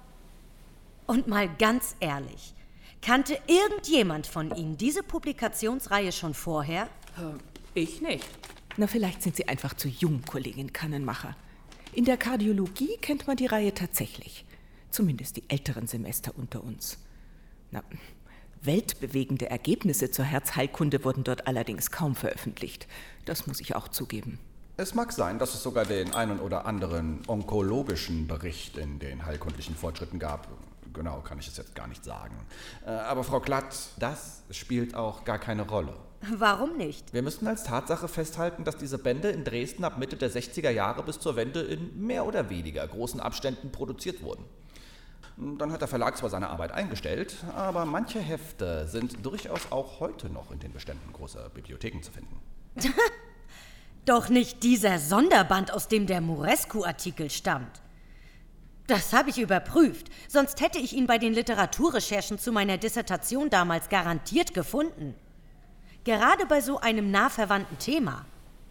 Und mal ganz ehrlich, kannte irgendjemand von Ihnen diese Publikationsreihe schon vorher? Ich nicht. Na, vielleicht sind Sie einfach zu jung, Kollegin Kannenmacher. In der Kardiologie kennt man die Reihe tatsächlich. Zumindest die älteren Semester unter uns. Na, weltbewegende Ergebnisse zur Herzheilkunde wurden dort allerdings kaum veröffentlicht. Das muss ich auch zugeben. Es mag sein, dass es sogar den einen oder anderen onkologischen Bericht in den heilkundlichen Fortschritten gab. Genau kann ich es jetzt gar nicht sagen. Aber Frau Klatt, das spielt auch gar keine Rolle. Warum nicht? Wir müssen als Tatsache festhalten, dass diese Bände in Dresden ab Mitte der sechziger Jahre bis zur Wende in mehr oder weniger großen Abständen produziert wurden. Dann hat der Verlag zwar seine Arbeit eingestellt, aber manche Hefte sind durchaus auch heute noch in den Beständen großer Bibliotheken zu finden. Doch nicht dieser Sonderband, aus dem der Murescu-Artikel stammt. Das habe ich überprüft, sonst hätte ich ihn bei den Literaturrecherchen zu meiner Dissertation damals garantiert gefunden. Gerade bei so einem nah verwandten Thema.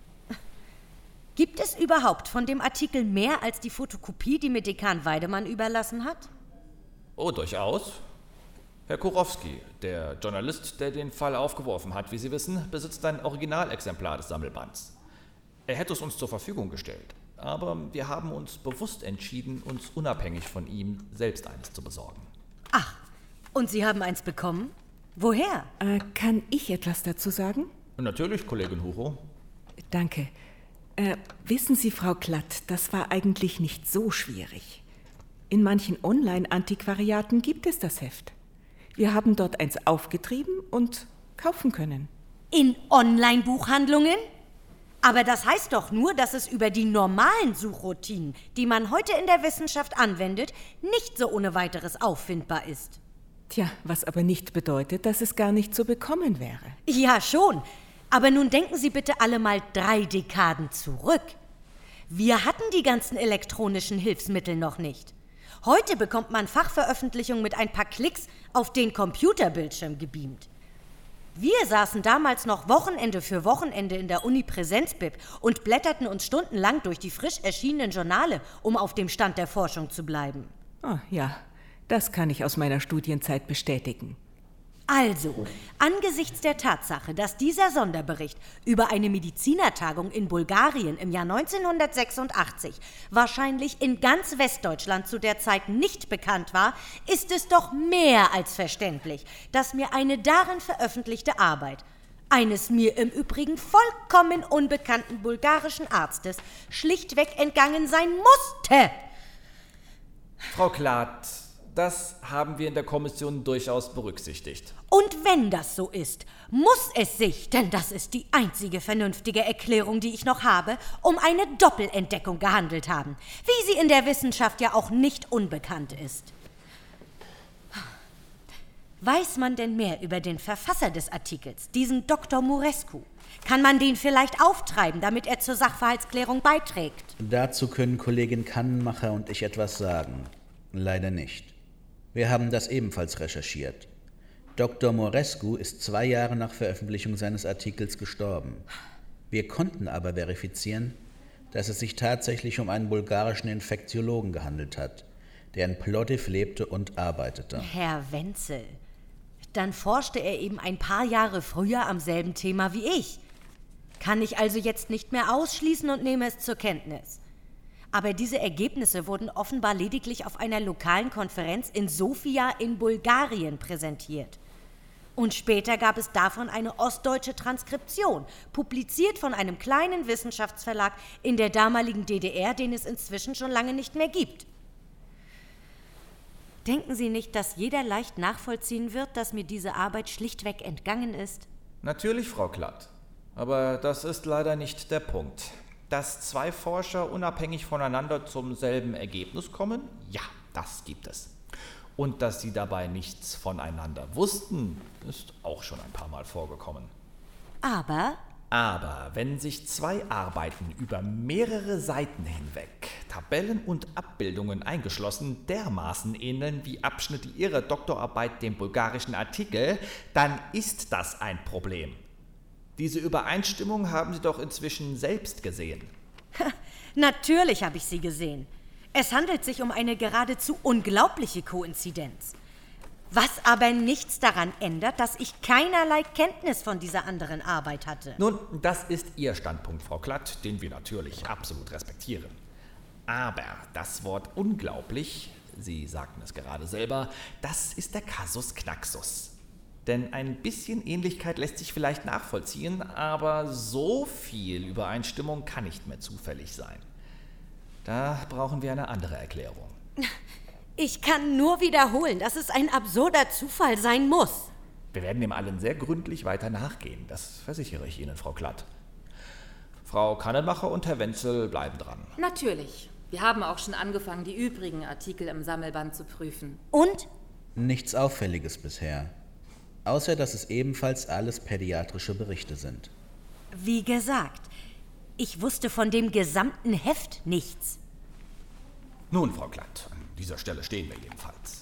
Gibt es überhaupt von dem Artikel mehr als die Fotokopie, die mir Dekan Weidemann überlassen hat? Oh, durchaus. Herr Kurowski, der Journalist, der den Fall aufgeworfen hat, wie Sie wissen, besitzt ein Originalexemplar des Sammelbands. Er hätte es uns zur Verfügung gestellt, aber wir haben uns bewusst entschieden, uns unabhängig von ihm selbst eines zu besorgen. Ach, und Sie haben eins bekommen? Woher? Äh, kann ich etwas dazu sagen? Natürlich, Kollegin Hucho. Danke. Äh, wissen Sie, Frau Klatt, das war eigentlich nicht so schwierig. In manchen Online-Antiquariaten gibt es das Heft. Wir haben dort eins aufgetrieben und kaufen können. In Online-Buchhandlungen? Aber das heißt doch nur, dass es über die normalen Suchroutinen, die man heute in der Wissenschaft anwendet, nicht so ohne weiteres auffindbar ist. Tja, was aber nicht bedeutet, dass es gar nicht zu bekommen wäre. Ja, schon. Aber nun denken Sie bitte alle mal drei Dekaden zurück. Wir hatten die ganzen elektronischen Hilfsmittel noch nicht. Heute bekommt man Fachveröffentlichungen mit ein paar Klicks auf den Computerbildschirm gebeamt. Wir saßen damals noch Wochenende für Wochenende in der Uni-Präsenzbib und blätterten uns stundenlang durch die frisch erschienenen Journale, um auf dem Stand der Forschung zu bleiben. Oh ja, das kann ich aus meiner Studienzeit bestätigen. Also, angesichts der Tatsache, dass dieser Sonderbericht über eine Medizinertagung in Bulgarien im Jahr neunzehnhundertsechsundachtzig wahrscheinlich in ganz Westdeutschland zu der Zeit nicht bekannt war, ist es doch mehr als verständlich, dass mir eine darin veröffentlichte Arbeit eines mir im Übrigen vollkommen unbekannten bulgarischen Arztes schlichtweg entgangen sein musste. Frau Klatt, das haben wir in der Kommission durchaus berücksichtigt. Und wenn das so ist, muss es sich, denn das ist die einzige vernünftige Erklärung, die ich noch habe, um eine Doppelentdeckung gehandelt haben, wie sie in der Wissenschaft ja auch nicht unbekannt ist. Weiß man denn mehr über den Verfasser des Artikels, diesen Doktor Murescu? Kann man den vielleicht auftreiben, damit er zur Sachverhaltsklärung beiträgt? Dazu können Kollegin Kannenmacher und ich etwas sagen. Leider nicht. Wir haben das ebenfalls recherchiert. Doktor Murescu ist zwei Jahre nach Veröffentlichung seines Artikels gestorben. Wir konnten aber verifizieren, dass es sich tatsächlich um einen bulgarischen Infektiologen gehandelt hat, der in Plovdiv lebte und arbeitete. Herr Wenzel, dann forschte er eben ein paar Jahre früher am selben Thema wie ich. Kann ich also jetzt nicht mehr ausschließen und nehme es zur Kenntnis. Aber diese Ergebnisse wurden offenbar lediglich auf einer lokalen Konferenz in Sofia in Bulgarien präsentiert. Und später gab es davon eine ostdeutsche Transkription, publiziert von einem kleinen Wissenschaftsverlag in der damaligen D D R, den es inzwischen schon lange nicht mehr gibt. Denken Sie nicht, dass jeder leicht nachvollziehen wird, dass mir diese Arbeit schlichtweg entgangen ist? Natürlich, Frau Klatt. Aber das ist leider nicht der Punkt. Dass zwei Forscher unabhängig voneinander zum selben Ergebnis kommen? Ja, das gibt es. Und dass sie dabei nichts voneinander wussten, ist auch schon ein paar Mal vorgekommen. Aber? Aber wenn sich zwei Arbeiten über mehrere Seiten hinweg, Tabellen und Abbildungen eingeschlossen, dermaßen ähneln wie Abschnitte ihrer Doktorarbeit dem bulgarischen Artikel, dann ist das ein Problem. Diese Übereinstimmung haben Sie doch inzwischen selbst gesehen. Natürlich habe ich sie gesehen. Es handelt sich um eine geradezu unglaubliche Koinzidenz. Was aber nichts daran ändert, dass ich keinerlei Kenntnis von dieser anderen Arbeit hatte. Nun, das ist Ihr Standpunkt, Frau Klatt, den wir natürlich absolut respektieren. Aber das Wort unglaublich, Sie sagten es gerade selber, das ist der Kasus Knaxus. Denn ein bisschen Ähnlichkeit lässt sich vielleicht nachvollziehen, aber so viel Übereinstimmung kann nicht mehr zufällig sein. Da brauchen wir eine andere Erklärung. Ich kann nur wiederholen, dass es ein absurder Zufall sein muss. Wir werden dem allen sehr gründlich weiter nachgehen, das versichere ich Ihnen, Frau Klatt. Frau Kannenmacher und Herr Wenzel bleiben dran. Natürlich. Wir haben auch schon angefangen, die übrigen Artikel im Sammelband zu prüfen. Und? Nichts Auffälliges bisher. Außer, dass es ebenfalls alles pädiatrische Berichte sind. Wie gesagt, ich wusste von dem gesamten Heft nichts. Nun, Frau Klatt, an dieser Stelle stehen wir jedenfalls.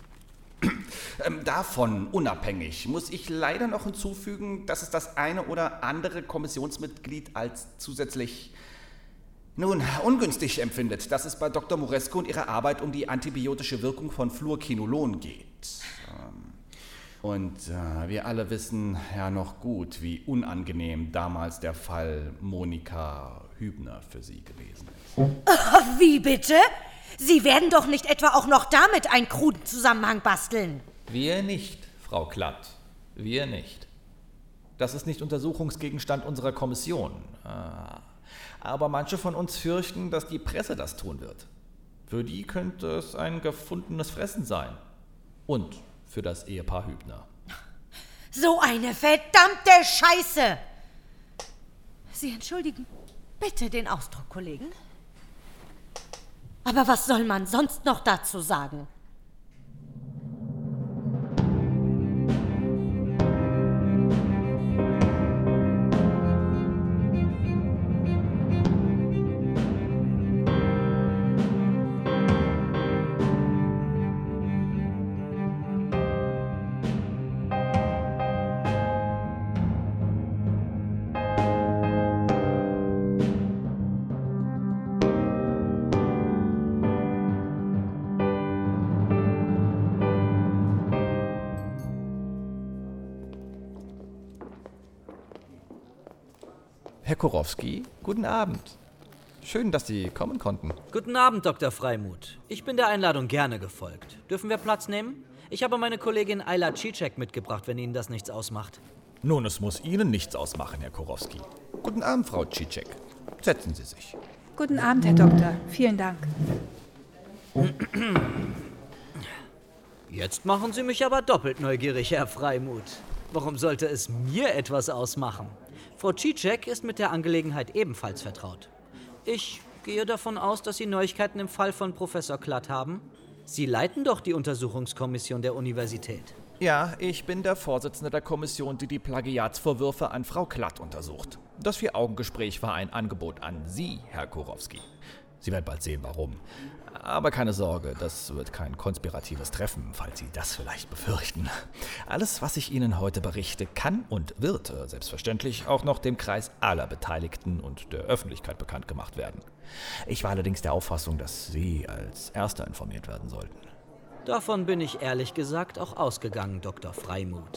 ähm, davon unabhängig muss ich leider noch hinzufügen, dass es das eine oder andere Kommissionsmitglied als zusätzlich, nun, ungünstig empfindet, dass es bei Doktor Murescu und ihrer Arbeit um die antibiotische Wirkung von Fluorquinolon geht. Ähm, Und äh, wir alle wissen ja noch gut, wie unangenehm damals der Fall Monika Hübner für Sie gewesen ist. Oh, wie bitte? Sie werden doch nicht etwa auch noch damit einen kruden Zusammenhang basteln. Wir nicht, Frau Klatt. Wir nicht. Das ist nicht Untersuchungsgegenstand unserer Kommission. Aber manche von uns fürchten, dass die Presse das tun wird. Für die könnte es ein gefundenes Fressen sein. Und für das Ehepaar Hübner. So eine verdammte Scheiße! Sie entschuldigen bitte den Ausdruck, Kollegen. Aber was soll man sonst noch dazu sagen? Herr Kurowski, guten Abend. Schön, dass Sie kommen konnten. Guten Abend, Doktor Freimuth. Ich bin der Einladung gerne gefolgt. Dürfen wir Platz nehmen? Ich habe meine Kollegin Ayla Cicek mitgebracht, wenn Ihnen das nichts ausmacht. Nun, es muss Ihnen nichts ausmachen, Herr Kurowski. Guten Abend, Frau Cicek. Setzen Sie sich. Guten Abend, Herr Doktor. Vielen Dank. Jetzt machen Sie mich aber doppelt neugierig, Herr Freimuth. Warum sollte es mir etwas ausmachen? Frau Cicek ist mit der Angelegenheit ebenfalls vertraut. Ich gehe davon aus, dass Sie Neuigkeiten im Fall von Professor Klatt haben. Sie leiten doch die Untersuchungskommission der Universität. Ja, ich bin der Vorsitzende der Kommission, die die Plagiatsvorwürfe an Frau Klatt untersucht. Das Vier-Augen-Gespräch war ein Angebot an Sie, Herr Kurowski. Sie werden bald sehen, warum. Aber keine Sorge, das wird kein konspiratives Treffen, falls Sie das vielleicht befürchten. Alles, was ich Ihnen heute berichte, kann und wird äh, selbstverständlich auch noch dem Kreis aller Beteiligten und der Öffentlichkeit bekannt gemacht werden. Ich war allerdings der Auffassung, dass Sie als Erster informiert werden sollten. Davon bin ich ehrlich gesagt auch ausgegangen, Doktor Freimuth.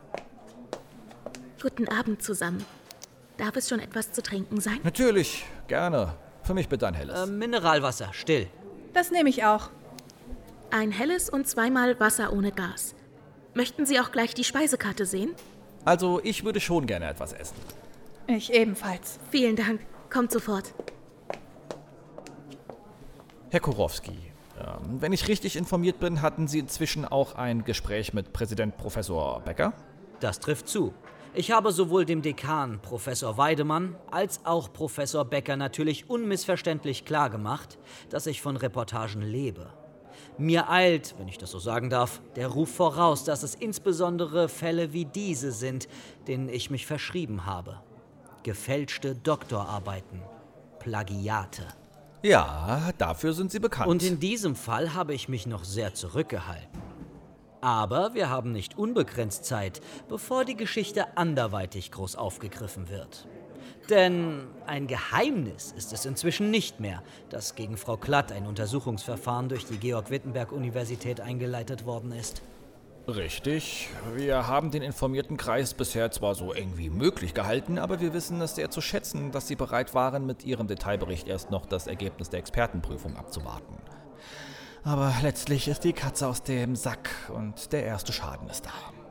Guten Abend zusammen. Darf es schon etwas zu trinken sein? Natürlich, gerne. Für mich bitte ein helles. Äh, Mineralwasser, still. Das nehme ich auch. Ein helles und zweimal Wasser ohne Gas. Möchten Sie auch gleich die Speisekarte sehen? Also, ich würde schon gerne etwas essen. Ich ebenfalls. Vielen Dank. Kommt sofort. Herr Kurowski, ähm, wenn ich richtig informiert bin, hatten Sie inzwischen auch ein Gespräch mit Präsident Professor Becker? Das trifft zu. Ich habe sowohl dem Dekan, Professor Weidemann, als auch Professor Becker natürlich unmissverständlich klargemacht, dass ich von Reportagen lebe. Mir eilt, wenn ich das so sagen darf, der Ruf voraus, dass es insbesondere Fälle wie diese sind, denen ich mich verschrieben habe. Gefälschte Doktorarbeiten, Plagiate. Ja, dafür sind Sie bekannt. Und in diesem Fall habe ich mich noch sehr zurückgehalten. Aber wir haben nicht unbegrenzt Zeit, bevor die Geschichte anderweitig groß aufgegriffen wird. Denn ein Geheimnis ist es inzwischen nicht mehr, dass gegen Frau Klatt ein Untersuchungsverfahren durch die Georg-Wittenberg-Universität eingeleitet worden ist. Richtig. Wir haben den informierten Kreis bisher zwar so eng wie möglich gehalten, aber wir wissen es sehr zu schätzen, dass Sie bereit waren, mit Ihrem Detailbericht erst noch das Ergebnis der Expertenprüfung abzuwarten. Aber letztlich ist die Katze aus dem Sack und der erste Schaden ist da.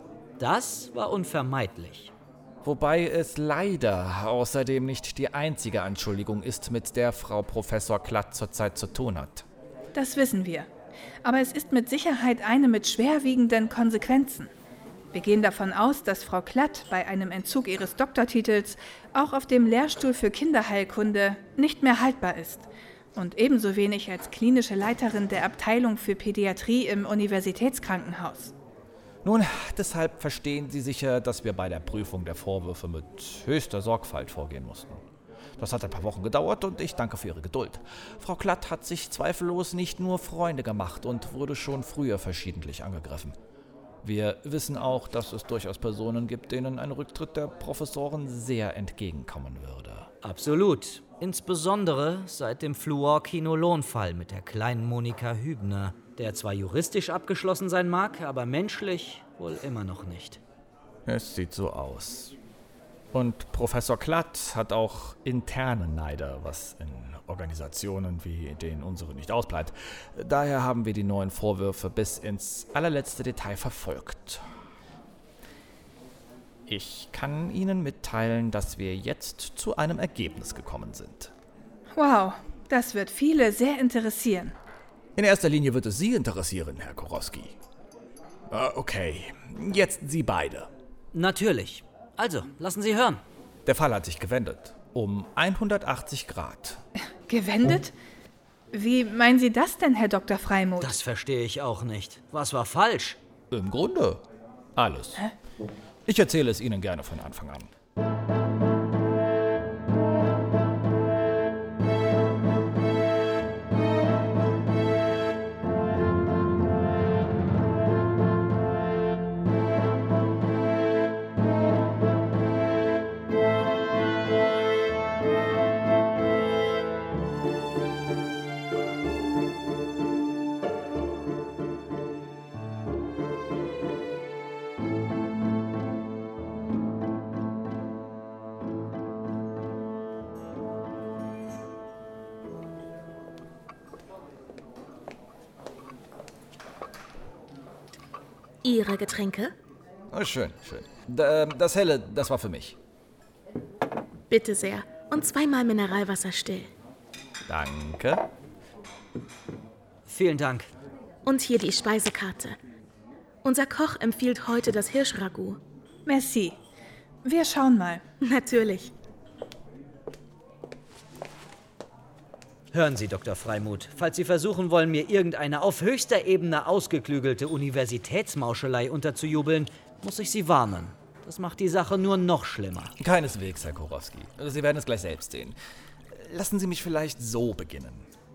Das war unvermeidlich. Wobei es leider außerdem nicht die einzige Anschuldigung ist, mit der Frau Professor Klatt zurzeit zu tun hat. Das wissen wir. Aber es ist mit Sicherheit eine mit schwerwiegenden Konsequenzen. Wir gehen davon aus, dass Frau Klatt bei einem Entzug ihres Doktortitels auch auf dem Lehrstuhl für Kinderheilkunde nicht mehr haltbar ist. Und ebenso wenig als klinische Leiterin der Abteilung für Pädiatrie im Universitätskrankenhaus. Nun, deshalb verstehen Sie sicher, dass wir bei der Prüfung der Vorwürfe mit höchster Sorgfalt vorgehen mussten. Das hat ein paar Wochen gedauert und ich danke für Ihre Geduld. Frau Klatt hat sich zweifellos nicht nur Freunde gemacht und wurde schon früher verschiedentlich angegriffen. Wir wissen auch, dass es durchaus Personen gibt, denen ein Rücktritt der Professoren sehr entgegenkommen würde. Absolut. Insbesondere seit dem Fluor-Kinolon-Fall mit der kleinen Monika Hübner, der zwar juristisch abgeschlossen sein mag, aber menschlich wohl immer noch nicht. Es sieht so aus. Und Professor Klatt hat auch interne Neider, was in Organisationen wie den unseren nicht ausbleibt. Daher haben wir die neuen Vorwürfe bis ins allerletzte Detail verfolgt. Ich kann Ihnen mitteilen, dass wir jetzt zu einem Ergebnis gekommen sind. Wow, das wird viele sehr interessieren. In erster Linie wird es Sie interessieren, Herr Kurowski. Uh, okay, jetzt Sie beide. Natürlich. Also, lassen Sie hören. Der Fall hat sich gewendet. Um hundertachtzig Grad. Gewendet? Wie meinen Sie das denn, Herr Doktor Freimuth? Das verstehe ich auch nicht. Was war falsch? Im Grunde alles. Hä? Ich erzähle es Ihnen gerne von Anfang an. Ihre Getränke? Oh, schön, schön. D- äh, das Helle, das war für mich. Bitte sehr. Und zweimal Mineralwasser still. Danke. Vielen Dank. Und hier die Speisekarte. Unser Koch empfiehlt heute das Hirschragout. Merci. Wir schauen mal. Natürlich. Hören Sie, Doktor Freimuth, falls Sie versuchen wollen, mir irgendeine auf höchster Ebene ausgeklügelte Universitätsmauschelei unterzujubeln, muss ich Sie warnen. Das macht die Sache nur noch schlimmer. Keineswegs, Herr Kurowski. Sie werden es gleich selbst sehen. Lassen Sie mich vielleicht so beginnen.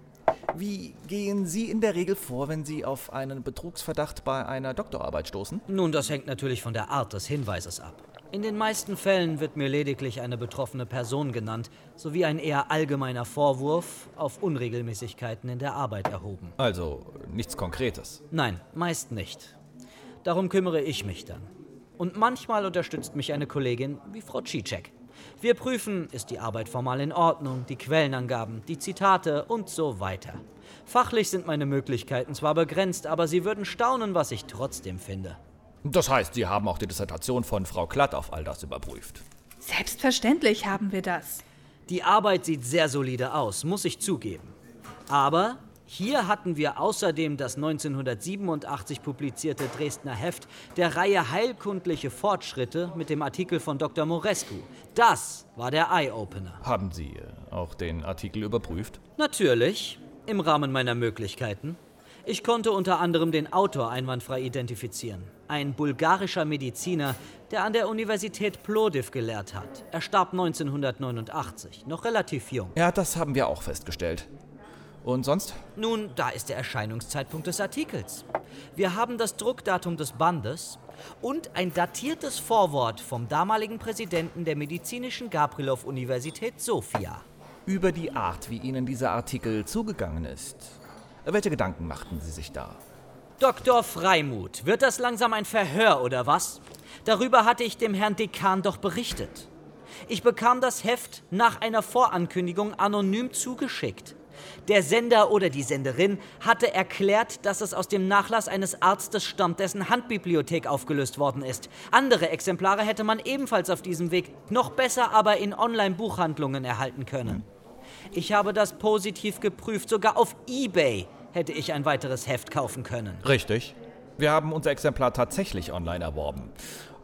Wie gehen Sie in der Regel vor, wenn Sie auf einen Betrugsverdacht bei einer Doktorarbeit stoßen? Nun, das hängt natürlich von der Art des Hinweises ab. In den meisten Fällen wird mir lediglich eine betroffene Person genannt, sowie ein eher allgemeiner Vorwurf auf Unregelmäßigkeiten in der Arbeit erhoben. Also nichts Konkretes? Nein, meist nicht. Darum kümmere ich mich dann. Und manchmal unterstützt mich eine Kollegin wie Frau Cicek. Wir prüfen, ist die Arbeit formal in Ordnung, die Quellenangaben, die Zitate und so weiter. Fachlich sind meine Möglichkeiten zwar begrenzt, aber Sie würden staunen, was ich trotzdem finde. Das heißt, Sie haben auch die Dissertation von Frau Klatt auf all das überprüft? Selbstverständlich haben wir das. Die Arbeit sieht sehr solide aus, muss ich zugeben. Aber hier hatten wir außerdem das neunzehnhundertsiebenundachtzig publizierte Dresdner Heft der Reihe Heilkundliche Fortschritte mit dem Artikel von Doktor Morescu. Das war der Eye-Opener. Haben Sie auch den Artikel überprüft? Natürlich, im Rahmen meiner Möglichkeiten. Ich konnte unter anderem den Autor einwandfrei identifizieren. Ein bulgarischer Mediziner, der an der Universität Plovdiv gelehrt hat. Er starb neunzehnhundertneunundachtzig, noch relativ jung. Ja, das haben wir auch festgestellt. Und sonst? Nun, da ist der Erscheinungszeitpunkt des Artikels. Wir haben das Druckdatum des Bandes und ein datiertes Vorwort vom damaligen Präsidenten der Medizinischen Gabrilow-Universität Sofia. Über die Art, wie Ihnen dieser Artikel zugegangen ist. Welche Gedanken machten Sie sich da? Doktor Freimuth, wird das langsam ein Verhör oder was? Darüber hatte ich dem Herrn Dekan doch berichtet. Ich bekam das Heft nach einer Vorankündigung anonym zugeschickt. Der Sender oder die Senderin hatte erklärt, dass es aus dem Nachlass eines Arztes stammt, dessen Handbibliothek aufgelöst worden ist. Andere Exemplare hätte man ebenfalls auf diesem Weg, noch besser aber in Online-Buchhandlungen erhalten können. Ich habe das positiv geprüft, sogar auf eBay hätte ich ein weiteres Heft kaufen können. Richtig. Wir haben unser Exemplar tatsächlich online erworben.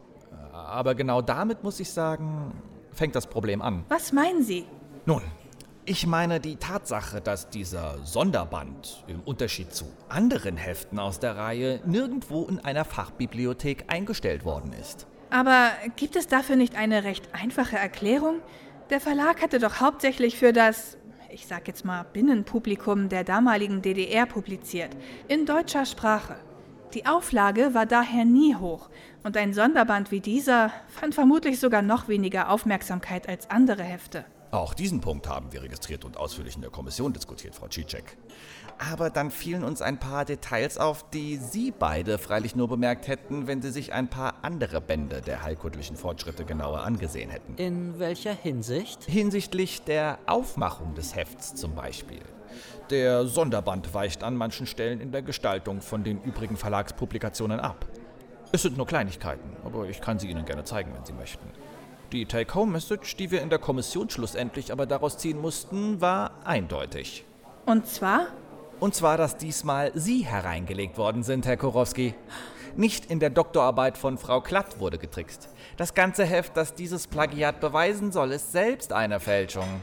Aber genau damit, muss ich sagen, fängt das Problem an. Was meinen Sie? Nun, ich meine die Tatsache, dass dieser Sonderband im Unterschied zu anderen Heften aus der Reihe nirgendwo in einer Fachbibliothek eingestellt worden ist. Aber gibt es dafür nicht eine recht einfache Erklärung? Der Verlag hatte doch hauptsächlich für das, ich sag jetzt mal, Binnenpublikum der damaligen D D R publiziert, in deutscher Sprache. Die Auflage war daher nie hoch und ein Sonderband wie dieser fand vermutlich sogar noch weniger Aufmerksamkeit als andere Hefte. Auch diesen Punkt haben wir registriert und ausführlich in der Kommission diskutiert, Frau Cicek. Aber dann fielen uns ein paar Details auf, die Sie beide freilich nur bemerkt hätten, wenn Sie sich ein paar andere Bände der heilkundlichen Fortschritte genauer angesehen hätten. In welcher Hinsicht? Hinsichtlich der Aufmachung des Hefts zum Beispiel. Der Sonderband weicht an manchen Stellen in der Gestaltung von den übrigen Verlagspublikationen ab. Es sind nur Kleinigkeiten, aber ich kann sie Ihnen gerne zeigen, wenn Sie möchten. Die Take-Home-Message, die wir in der Kommission schlussendlich aber daraus ziehen mussten, war eindeutig. Und zwar? Und zwar, dass diesmal Sie hereingelegt worden sind, Herr Kurowski. Nicht in der Doktorarbeit von Frau Klatt wurde getrickst. Das ganze Heft, das dieses Plagiat beweisen soll, ist selbst eine Fälschung.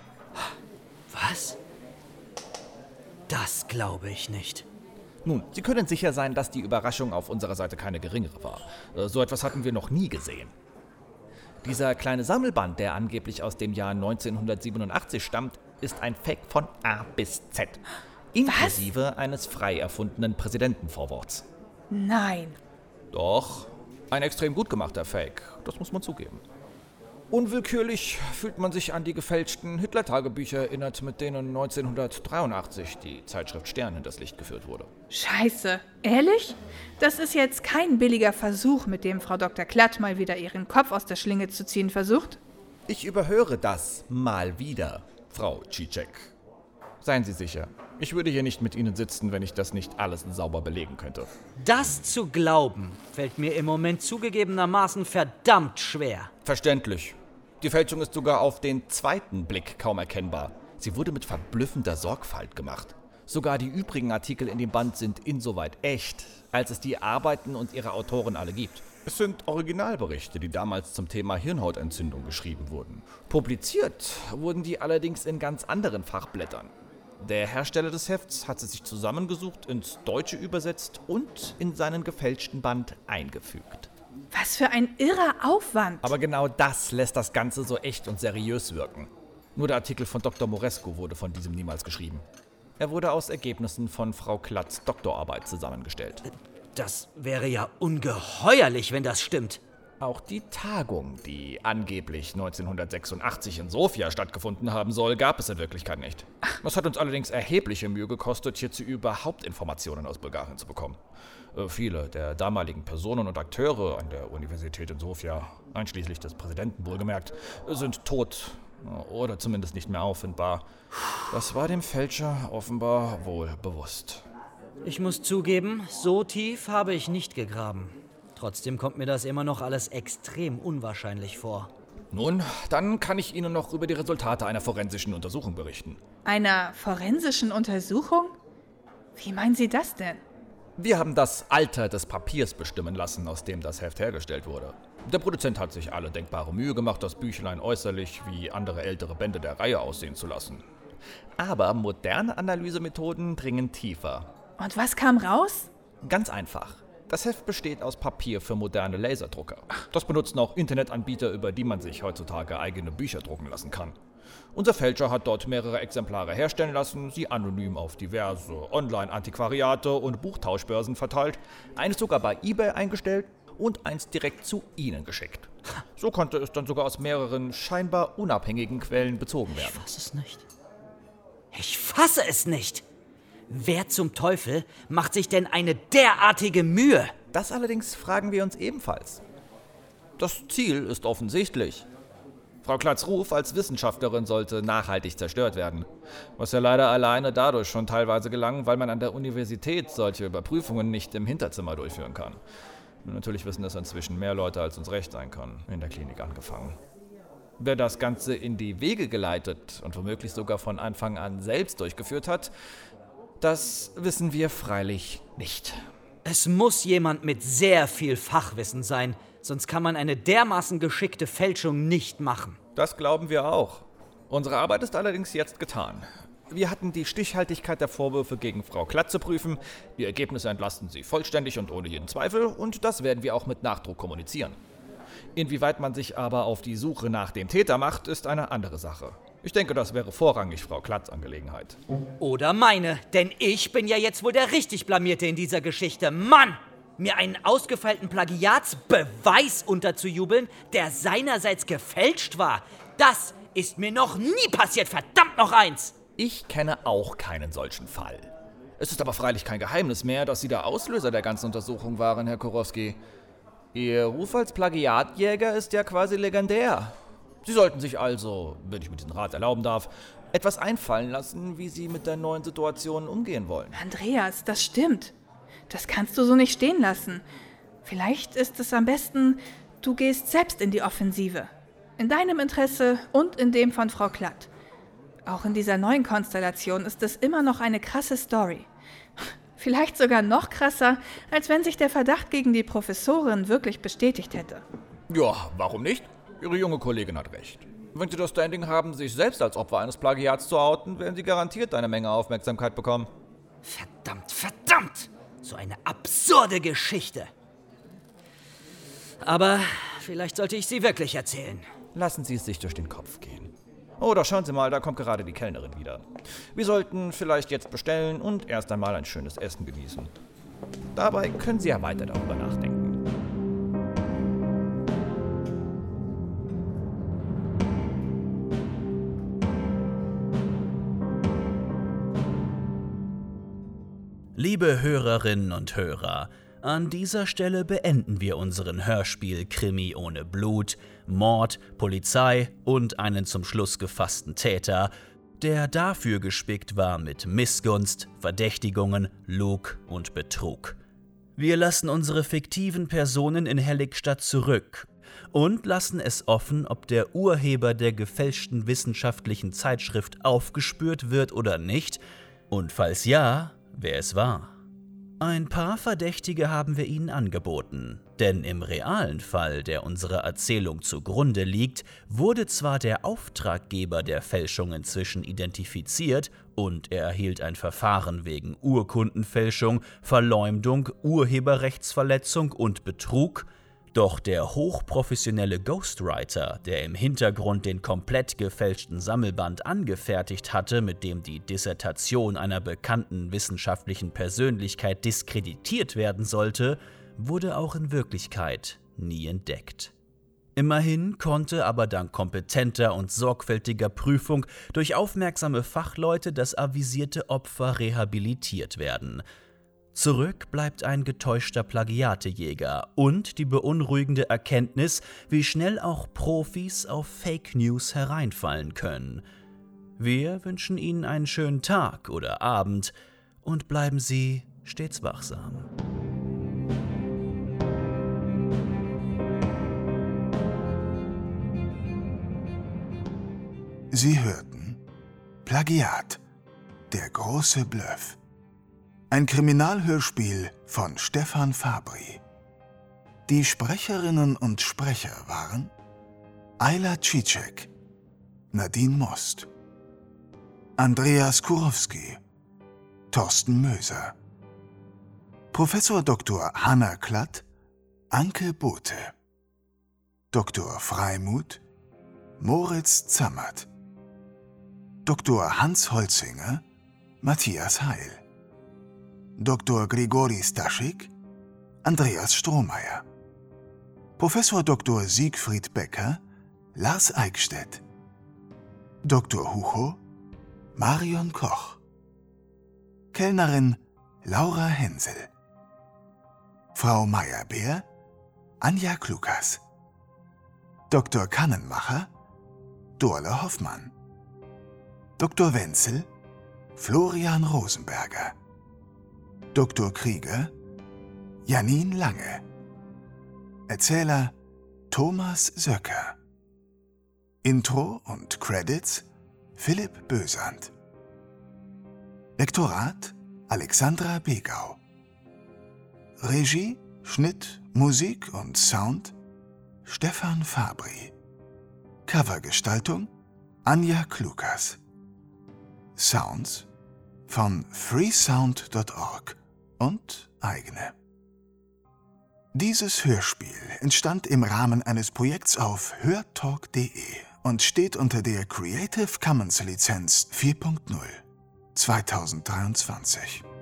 Was? Das glaube ich nicht. Nun, Sie können sicher sein, dass die Überraschung auf unserer Seite keine geringere war. So etwas hatten wir noch nie gesehen. Dieser kleine Sammelband, der angeblich aus dem Jahr neunzehnhundertsiebenundachtzig stammt, ist ein Fake von A bis Z. Inklusive Was? eines frei erfundenen Präsidentenvorworts. Nein. Doch, ein extrem gut gemachter Fake, das muss man zugeben. Unwillkürlich fühlt man sich an die gefälschten Hitler-Tagebücher erinnert, mit denen neunzehnhundertdreiundachtzig die Zeitschrift Stern in das Licht geführt wurde. Scheiße. Ehrlich? Das ist jetzt kein billiger Versuch, mit dem Frau Doktor Klatt mal wieder ihren Kopf aus der Schlinge zu ziehen versucht? Ich überhöre das mal wieder, Frau Cicek. Seien Sie sicher. Ich würde hier nicht mit Ihnen sitzen, wenn ich das nicht alles sauber belegen könnte. Das zu glauben, fällt mir im Moment zugegebenermaßen verdammt schwer. Verständlich. Die Fälschung ist sogar auf den zweiten Blick kaum erkennbar. Sie wurde mit verblüffender Sorgfalt gemacht. Sogar die übrigen Artikel in dem Band sind insoweit echt, als es die Arbeiten und ihre Autoren alle gibt. Es sind Originalberichte, die damals zum Thema Hirnhautentzündung geschrieben wurden. Publiziert wurden die allerdings in ganz anderen Fachblättern. Der Hersteller des Hefts hat sie sich zusammengesucht, ins Deutsche übersetzt und in seinen gefälschten Band eingefügt. Was für ein irrer Aufwand. Aber genau das lässt das Ganze so echt und seriös wirken. Nur der Artikel von Doktor Moresco wurde von diesem niemals geschrieben. Er wurde aus Ergebnissen von Frau Klatts Doktorarbeit zusammengestellt. Das wäre ja ungeheuerlich, wenn das stimmt. Auch die Tagung, die angeblich neunzehnhundertsechsundachtzig in Sofia stattgefunden haben soll, gab es in Wirklichkeit nicht. Das hat uns allerdings erhebliche Mühe gekostet, hierzu überhaupt Informationen aus Bulgarien zu bekommen. Äh, viele der damaligen Personen und Akteure an der Universität in Sofia, einschließlich des Präsidenten wohlgemerkt, sind tot oder zumindest nicht mehr auffindbar. Das war dem Fälscher offenbar wohl bewusst. Ich muss zugeben, so tief habe ich nicht gegraben. Trotzdem kommt mir das immer noch alles extrem unwahrscheinlich vor. Nun, dann kann ich Ihnen noch über die Resultate einer forensischen Untersuchung berichten. Einer forensischen Untersuchung? Wie meinen Sie das denn? Wir haben das Alter des Papiers bestimmen lassen, aus dem das Heft hergestellt wurde. Der Produzent hat sich alle denkbare Mühe gemacht, das Büchlein äußerlich wie andere ältere Bände der Reihe aussehen zu lassen. Aber moderne Analysemethoden dringen tiefer. Und was kam raus? Ganz einfach. Das Heft besteht aus Papier für moderne Laserdrucker. Das benutzen auch Internetanbieter, über die man sich heutzutage eigene Bücher drucken lassen kann. Unser Fälscher hat dort mehrere Exemplare herstellen lassen, sie anonym auf diverse Online-Antiquariate und Buchtauschbörsen verteilt, eines sogar bei eBay eingestellt und eins direkt zu Ihnen geschickt. So konnte es dann sogar aus mehreren scheinbar unabhängigen Quellen bezogen werden. Ich fasse es nicht. Ich fasse es nicht! Wer zum Teufel macht sich denn eine derartige Mühe? Das allerdings fragen wir uns ebenfalls. Das Ziel ist offensichtlich. Frau Klatts Ruf als Wissenschaftlerin sollte nachhaltig zerstört werden. Was ja leider alleine dadurch schon teilweise gelang, weil man an der Universität solche Überprüfungen nicht im Hinterzimmer durchführen kann. Natürlich wissen das inzwischen mehr Leute, als uns recht sein kann, in der Klinik angefangen. Wer das Ganze in die Wege geleitet und womöglich sogar von Anfang an selbst durchgeführt hat, das wissen wir freilich nicht. Es muss jemand mit sehr viel Fachwissen sein, sonst kann man eine dermaßen geschickte Fälschung nicht machen. Das glauben wir auch. Unsere Arbeit ist allerdings jetzt getan. Wir hatten die Stichhaltigkeit der Vorwürfe gegen Frau Klatt zu prüfen. Die Ergebnisse entlasten sie vollständig und ohne jeden Zweifel und das werden wir auch mit Nachdruck kommunizieren. Inwieweit man sich aber auf die Suche nach dem Täter macht, ist eine andere Sache. Ich denke, das wäre vorrangig Frau Klatts Angelegenheit. Oder meine, denn ich bin ja jetzt wohl der richtig Blamierte in dieser Geschichte. Mann! Mir einen ausgefeilten Plagiatsbeweis unterzujubeln, der seinerseits gefälscht war, das ist mir noch nie passiert, verdammt noch eins! Ich kenne auch keinen solchen Fall. Es ist aber freilich kein Geheimnis mehr, dass Sie der Auslöser der ganzen Untersuchung waren, Herr Kurowski. Ihr Ruf als Plagiatjäger ist ja quasi legendär. Sie sollten sich also, wenn ich mir diesen Rat erlauben darf, etwas einfallen lassen, wie Sie mit der neuen Situation umgehen wollen. Andreas, das stimmt. Das kannst du so nicht stehen lassen. Vielleicht ist es am besten, du gehst selbst in die Offensive. In deinem Interesse und in dem von Frau Klatt. Auch in dieser neuen Konstellation ist es immer noch eine krasse Story. Vielleicht sogar noch krasser, als wenn sich der Verdacht gegen die Professorin wirklich bestätigt hätte. Ja, warum nicht? Ihre junge Kollegin hat recht. Wenn Sie das Standing haben, sich selbst als Opfer eines Plagiats zu outen, werden Sie garantiert eine Menge Aufmerksamkeit bekommen. Verdammt, verdammt! So eine absurde Geschichte. Aber vielleicht sollte ich sie wirklich erzählen. Lassen Sie es sich durch den Kopf gehen. Oh, doch schauen Sie mal, da kommt gerade die Kellnerin wieder. Wir sollten vielleicht jetzt bestellen und erst einmal ein schönes Essen genießen. Dabei können Sie ja weiter darüber nachdenken. Liebe Hörerinnen und Hörer, an dieser Stelle beenden wir unseren Hörspiel-Krimi ohne Blut, Mord, Polizei und einen zum Schluss gefassten Täter der dafür gespickt war mit Missgunst, Verdächtigungen, Lug und Betrug. Wir lassen unsere fiktiven Personen in Helligstadt zurück und lassen es offen, ob der Urheber der gefälschten wissenschaftlichen Zeitschrift aufgespürt wird oder nicht, und falls ja, wer es war. Ein paar Verdächtige haben wir Ihnen angeboten, denn im realen Fall, der unserer Erzählung zugrunde liegt, wurde zwar der Auftraggeber der Fälschung inzwischen identifiziert und er erhielt ein Verfahren wegen Urkundenfälschung, Verleumdung, Urheberrechtsverletzung und Betrug, doch der hochprofessionelle Ghostwriter, der im Hintergrund den komplett gefälschten Sammelband angefertigt hatte, mit dem die Dissertation einer bekannten wissenschaftlichen Persönlichkeit diskreditiert werden sollte, wurde auch in Wirklichkeit nie entdeckt. Immerhin konnte aber dank kompetenter und sorgfältiger Prüfung durch aufmerksame Fachleute das avisierte Opfer rehabilitiert werden. Zurück bleibt ein getäuschter Plagiatejäger und die beunruhigende Erkenntnis, wie schnell auch Profis auf Fake News hereinfallen können. Wir wünschen Ihnen einen schönen Tag oder Abend und bleiben Sie stets wachsam. Sie hörten Plagiat, der große Bluff. Ein Kriminalhörspiel von Stefan Fabri. Die Sprecherinnen und Sprecher waren Ayla Cicek, Nadine Most, Andreas Kurowski, Thorsten Möser, Professor Doktor Hanna Klatt, Anke Bothe, Doktor Freimuth, Moritz Zammert, Doktor Hans Holzinger, Matthias Heil, Doktor Grigori Staschik, Andreas Strohmeier, Professor Doktor Siegfried Becker, Lars Eickstedt, Doktor Hucho, Marion Koch, Kellnerin Laura Hensel, Frau Meyerbeer, Anja Klukas, Doktor Kannenmacher, Dorle Hoffmann, Doktor Wenzel, Florian Rosenberger, Doktor Krieger, Janine Lange, Erzähler Thomas Söcker, Intro und Credits Philipp Bösand, Lektorat Alexandra Begau, Regie, Schnitt, Musik und Sound Stefan Fabri, Covergestaltung Anja Klukas, Sounds von freesound punkt org und eigene. Dieses Hörspiel entstand im Rahmen eines Projekts auf hörtalk punkt de und steht unter der Creative Commons Lizenz vier Punkt null zweitausenddreiundzwanzig.